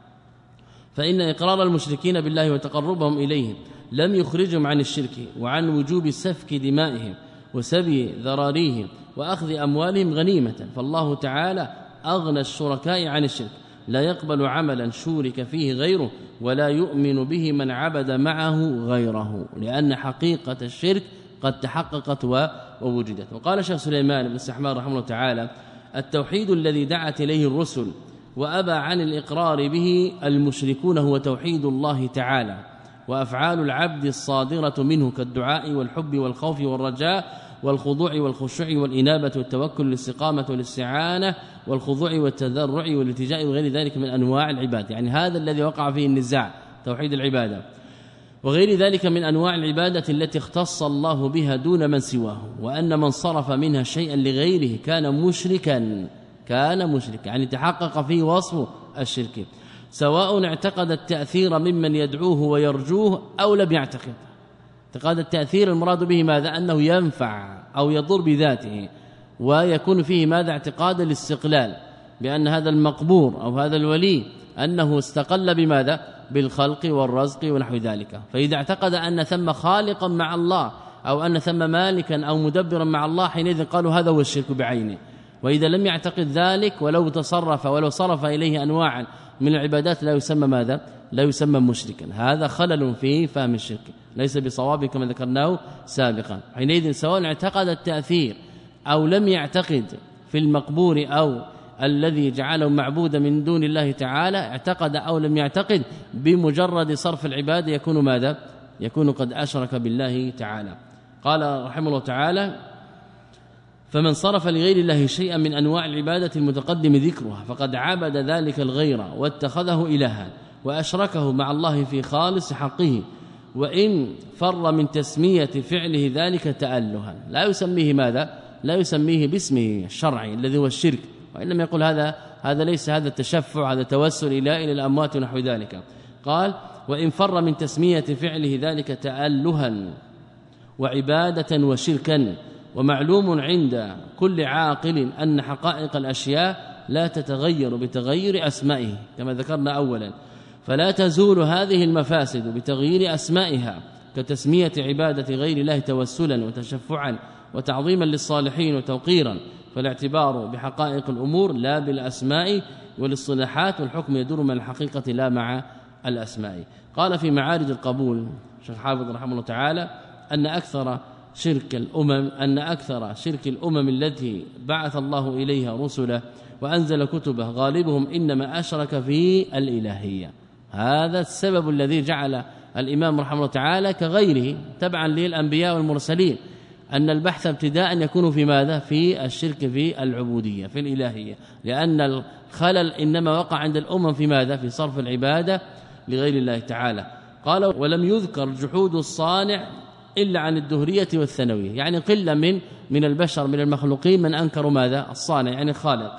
فإن إقرار المشركين بالله وتقربهم إليهم لم يخرجهم عن الشرك وعن وجوب سفك دمائهم وسبي ذراريهم وأخذ أموالهم غنيمة. فالله تعالى أغنى الشركاء عن الشرك، لا يقبل عملا شورك فيه غيره ولا يؤمن به من عبد معه غيره، لأن حقيقة الشرك قد تحققت ووجدت. وقال شيخ سليمان بن السحمان رحمه الله تعالى: التوحيد الذي دعت إليه الرسل وأبى عن الإقرار به المشركون هو توحيد الله تعالى، وأفعال العبد الصادرة منه كالدعاء والحب والخوف والرجاء والخضوع والخشوع والإنابة والتوكل والاستقامة والاستعانة والخضوع والتذرع والالتجاء وغير ذلك من أنواع العبادة. يعني هذا الذي وقع فيه النزاع، توحيد العبادة، وغير ذلك من أنواع العبادة التي اختص الله بها دون من سواه، وأن من صرف منها شيئا لغيره كان مشركا كان مشركا يعني تحقق فيه وصف الشرك، سواء اعتقد التأثير ممن يدعوه ويرجوه أو لم يعتقد. اعتقاد التأثير المراد به ماذا؟ أنه ينفع أو يضر بذاته، ويكون فيه ماذا؟ اعتقاد الاستقلال، بأن هذا المقبور أو هذا الولي أنه استقل بماذا؟ بالخلق والرزق ونحو ذلك. فإذا اعتقد أن ثم خالقا مع الله أو أن ثم مالكا أو مدبرا مع الله حينئذ قالوا هذا هو الشرك بعينه. وإذا لم يعتقد ذلك ولو تصرف ولو صرف إليه أنواعا من العبادات لا يسمى ماذا؟ لا يسمى مشركا. هذا خلل في فهم الشرك، ليس بصواب كما ذكرناه سابقا. حينئذ سواء اعتقد التأثير أو لم يعتقد في المقبور أو الذي جعله معبودا من دون الله تعالى، اعتقد أو لم يعتقد، بمجرد صرف العبادة يكون ماذا؟ يكون قد أشرك بالله تعالى. قال رحمه الله تعالى: فمن صرف لغير الله شيئا من أنواع العبادة المتقدم ذكرها فقد عبد ذلك الغير واتخذه إلها وأشركه مع الله في خالص حقه، وإن فر من تسمية فعله ذلك تألها. لا يسميه ماذا؟ لا يسميه باسمه الشرعي الذي هو الشرك، وإنما يقول هذا هذا ليس هذا التشفع، هذا توسل إلى إلى الأموات ونحو ذلك. قال: وإن فر من تسمية فعله ذلك تألها وعبادة وشركا. ومعلوم عند كل عاقل أن حقائق الأشياء لا تتغير بتغير أسمائه كما ذكرنا أولا، فلا تزول هذه المفاسد بتغيير أسمائها، كتسمية عبادة غير الله توسلا وتشفعا وتعظيما للصالحين وتوقيرا. فالاعتبار بحقائق الأمور لا بالأسماء والاصطلاحات، والحكم يدور من الحقيقة لا مع الأسماء. قال في معارج القبول شيخ حافظ رحمه الله تعالى أن أكثر شرك الأمم أن أكثر شرك الأمم التي بعث الله إليها رسله وأنزل كتبه غالبهم إنما أشرك في الإلهية. هذا السبب الذي جعل الإمام رحمه الله تعالى كغيره تبعا للأنبياء والمرسلين أن البحث ابتداء يكون في ماذا؟ في الشرك في العبودية في الإلهية، لأن الخلل إنما وقع عند الأمم في ماذا؟ في صرف العبادة لغير الله تعالى. قال: ولم يذكر جحود الصانع إلا عن الدهرية والثانوية، يعني قلة من من البشر من المخلوقين من أنكروا ماذا؟ الصانع يعني الخالق.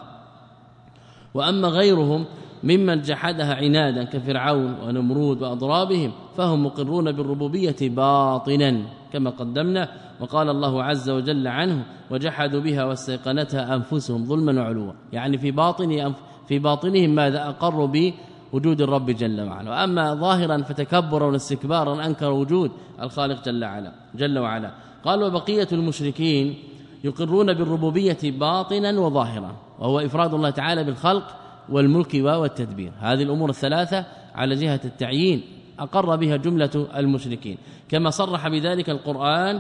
وأما غيرهم ممن جحدها عنادا كفرعون ونمرود وأضرابهم فهم مقرون بالربوبية باطنا كما قدمنا. وقال الله عز وجل عنه: وجحدوا بها واستيقنتها أنفسهم ظلما وعلوا، يعني في باطن في باطنهم ماذا؟ أقروا بوجود الرب جل وعلا. وأما ظاهرا فتكبرا واستكبارا أنكروا وجود الخالق جل وعلا جل وعلا. قال: وبقية المشركين يقرون بالربوبية باطنا وظاهرا، وهو إفراد الله تعالى بالخلق والملك والتدبير. هذه الأمور الثلاثة على جهة التعيين أقر بها جملة المشركين، كما صرح بذلك القرآن: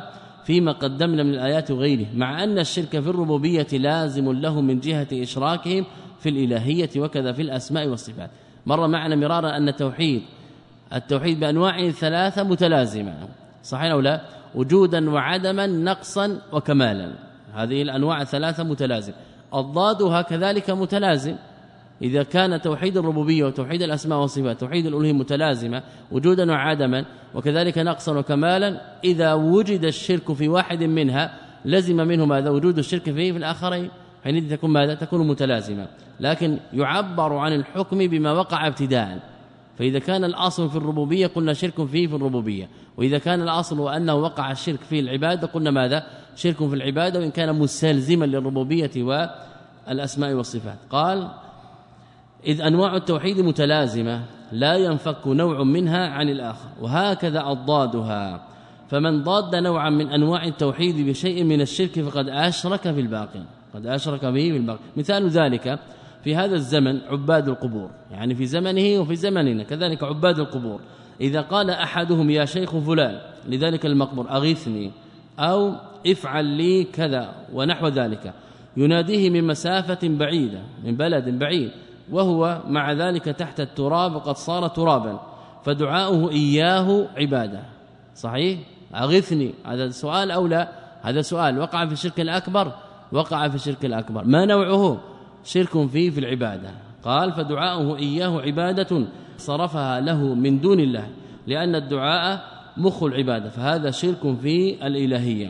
فيما قدمنا من الآيات وغيره، مع أن الشرك في الربوبية لازم له من جهة إشراكهم في الإلهية وكذا في الأسماء والصفات. مر معنا مرارا أن التوحيد التوحيد بأنواعه ثلاثة متلازمة، صحيح أو لا؟ وجودا وعدما، نقصا وكمالا، هذه الأنواع الثلاثة متلازم. الضادها كذلك متلازم، إذا كان توحيد الربوبية وتوحيد الأسماء والصفات توحيد الألوهية متلازمة وجودا وعدما وكذلك نقصا وكمالا، إذا وجد الشرك في واحد منها لزم منه ماذا؟ وجود الشرك فيه في الآخرين، حينئذ تكون ماذا؟ تكون متلازمة. لكن يعبر عن الحكم بما وقع ابتداء، فإذا كان الأصل في الربوبية قلنا شرك فيه في الربوبية، وإذا كان الأصل أنه وقع الشرك في العبادة قلنا ماذا؟ شرك في العبادة، وإن كان مستلزما للربوبية والأسماء والصفات. قال إذ أنواع التوحيد متلازمة لا ينفك نوع منها عن الآخر، وهكذا أضدادها، فمن ضاد نوعا من أنواع التوحيد بشيء من الشرك فقد أشرك في الباقي، قد أشرك به في الباقي. مثال ذلك في هذا الزمن عباد القبور، يعني في زمنه وفي زمننا كذلك عباد القبور، إذا قال أحدهم يا شيخ فلان لذلك المقبور أغثني أو افعل لي كذا ونحو ذلك، يناديه من مسافة بعيدة من بلد بعيد، وهو مع ذلك تحت التراب وقد صار ترابا، فدعاؤه إياه عبادة. صحيح؟ أغثني، هذا سؤال أو لا؟ هذا سؤال. وقع في الشرك الأكبر، وقع في الشرك الأكبر. ما نوعه؟ شرك فيه في العبادة. قال فدعاؤه إياه عبادة صرفها له من دون الله، لأن الدعاء مخ العبادة، فهذا شرك في الإلهية.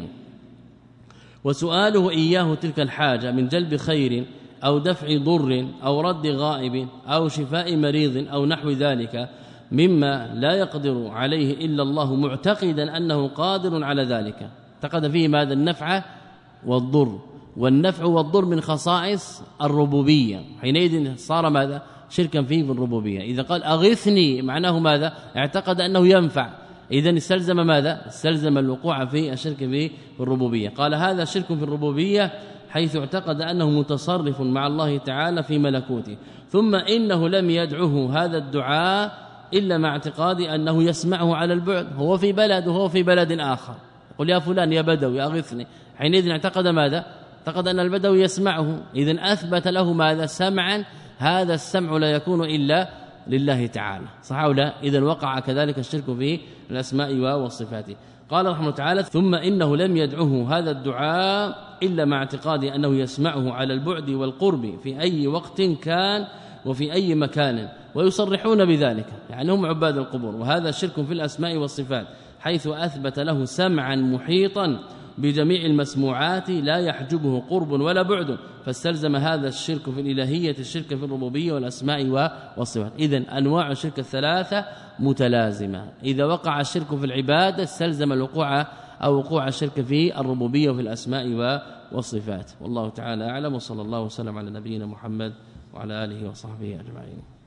وسؤاله إياه تلك الحاجة من جلب خير أو دفع ضر أو رد غائب أو شفاء مريض أو نحو ذلك مما لا يقدر عليه إلا الله، معتقدا أنه قادر على ذلك، اعتقد فيه ماذا؟ النفع والضر، والنفع والضر من خصائص الربوبية، حينئذ صار ماذا؟ شركا فيه في الربوبية. إذا قال أغثني معناه ماذا؟ اعتقد أنه ينفع، إذن استلزم ماذا؟ استلزم الوقوع في الشرك في الربوبية. قال هذا شرك في الربوبية حيث اعتقد أنه متصرف مع الله تعالى في ملكوته، ثم إنه لم يدعه هذا الدعاء إلا مع اعتقاد أنه يسمعه على البعد، هو في بلد وهو في بلد آخر، يقول يا فلان يا بدوي أغثني، حينئذ اعتقد ماذا؟ اعتقد أن البدوي يسمعه، إذن أثبت له ماذا؟ سمعا، هذا السمع لا يكون إلا لله تعالى، صح أو لا؟ إذن وقع كذلك الشرك في الأسماء والصفات. قال رحمه تعالى ثم إنه لم يدعه هذا الدعاء إلا مع اعتقاد أنه يسمعه على البعد والقرب في أي وقت كان وفي أي مكان، ويصرحون بذلك، يعني هم عباد القبور. وهذا شرك في الأسماء والصفات حيث أثبت له سمعا محيطا بجميع المسموعات لا يحجبه قرب ولا بعد، فاستلزم هذا الشرك في الإلهية الشرك في الربوبية والأسماء والصفات. إذن أنواع الشرك الثلاثة متلازمة، إذا وقع الشرك في العبادة استلزم الوقوع أو وقوع الشرك في الربوبية وفي الأسماء والصفات. والله تعالى أعلم، وصلى الله وسلم على نبينا محمد وعلى آله وصحبه أجمعين.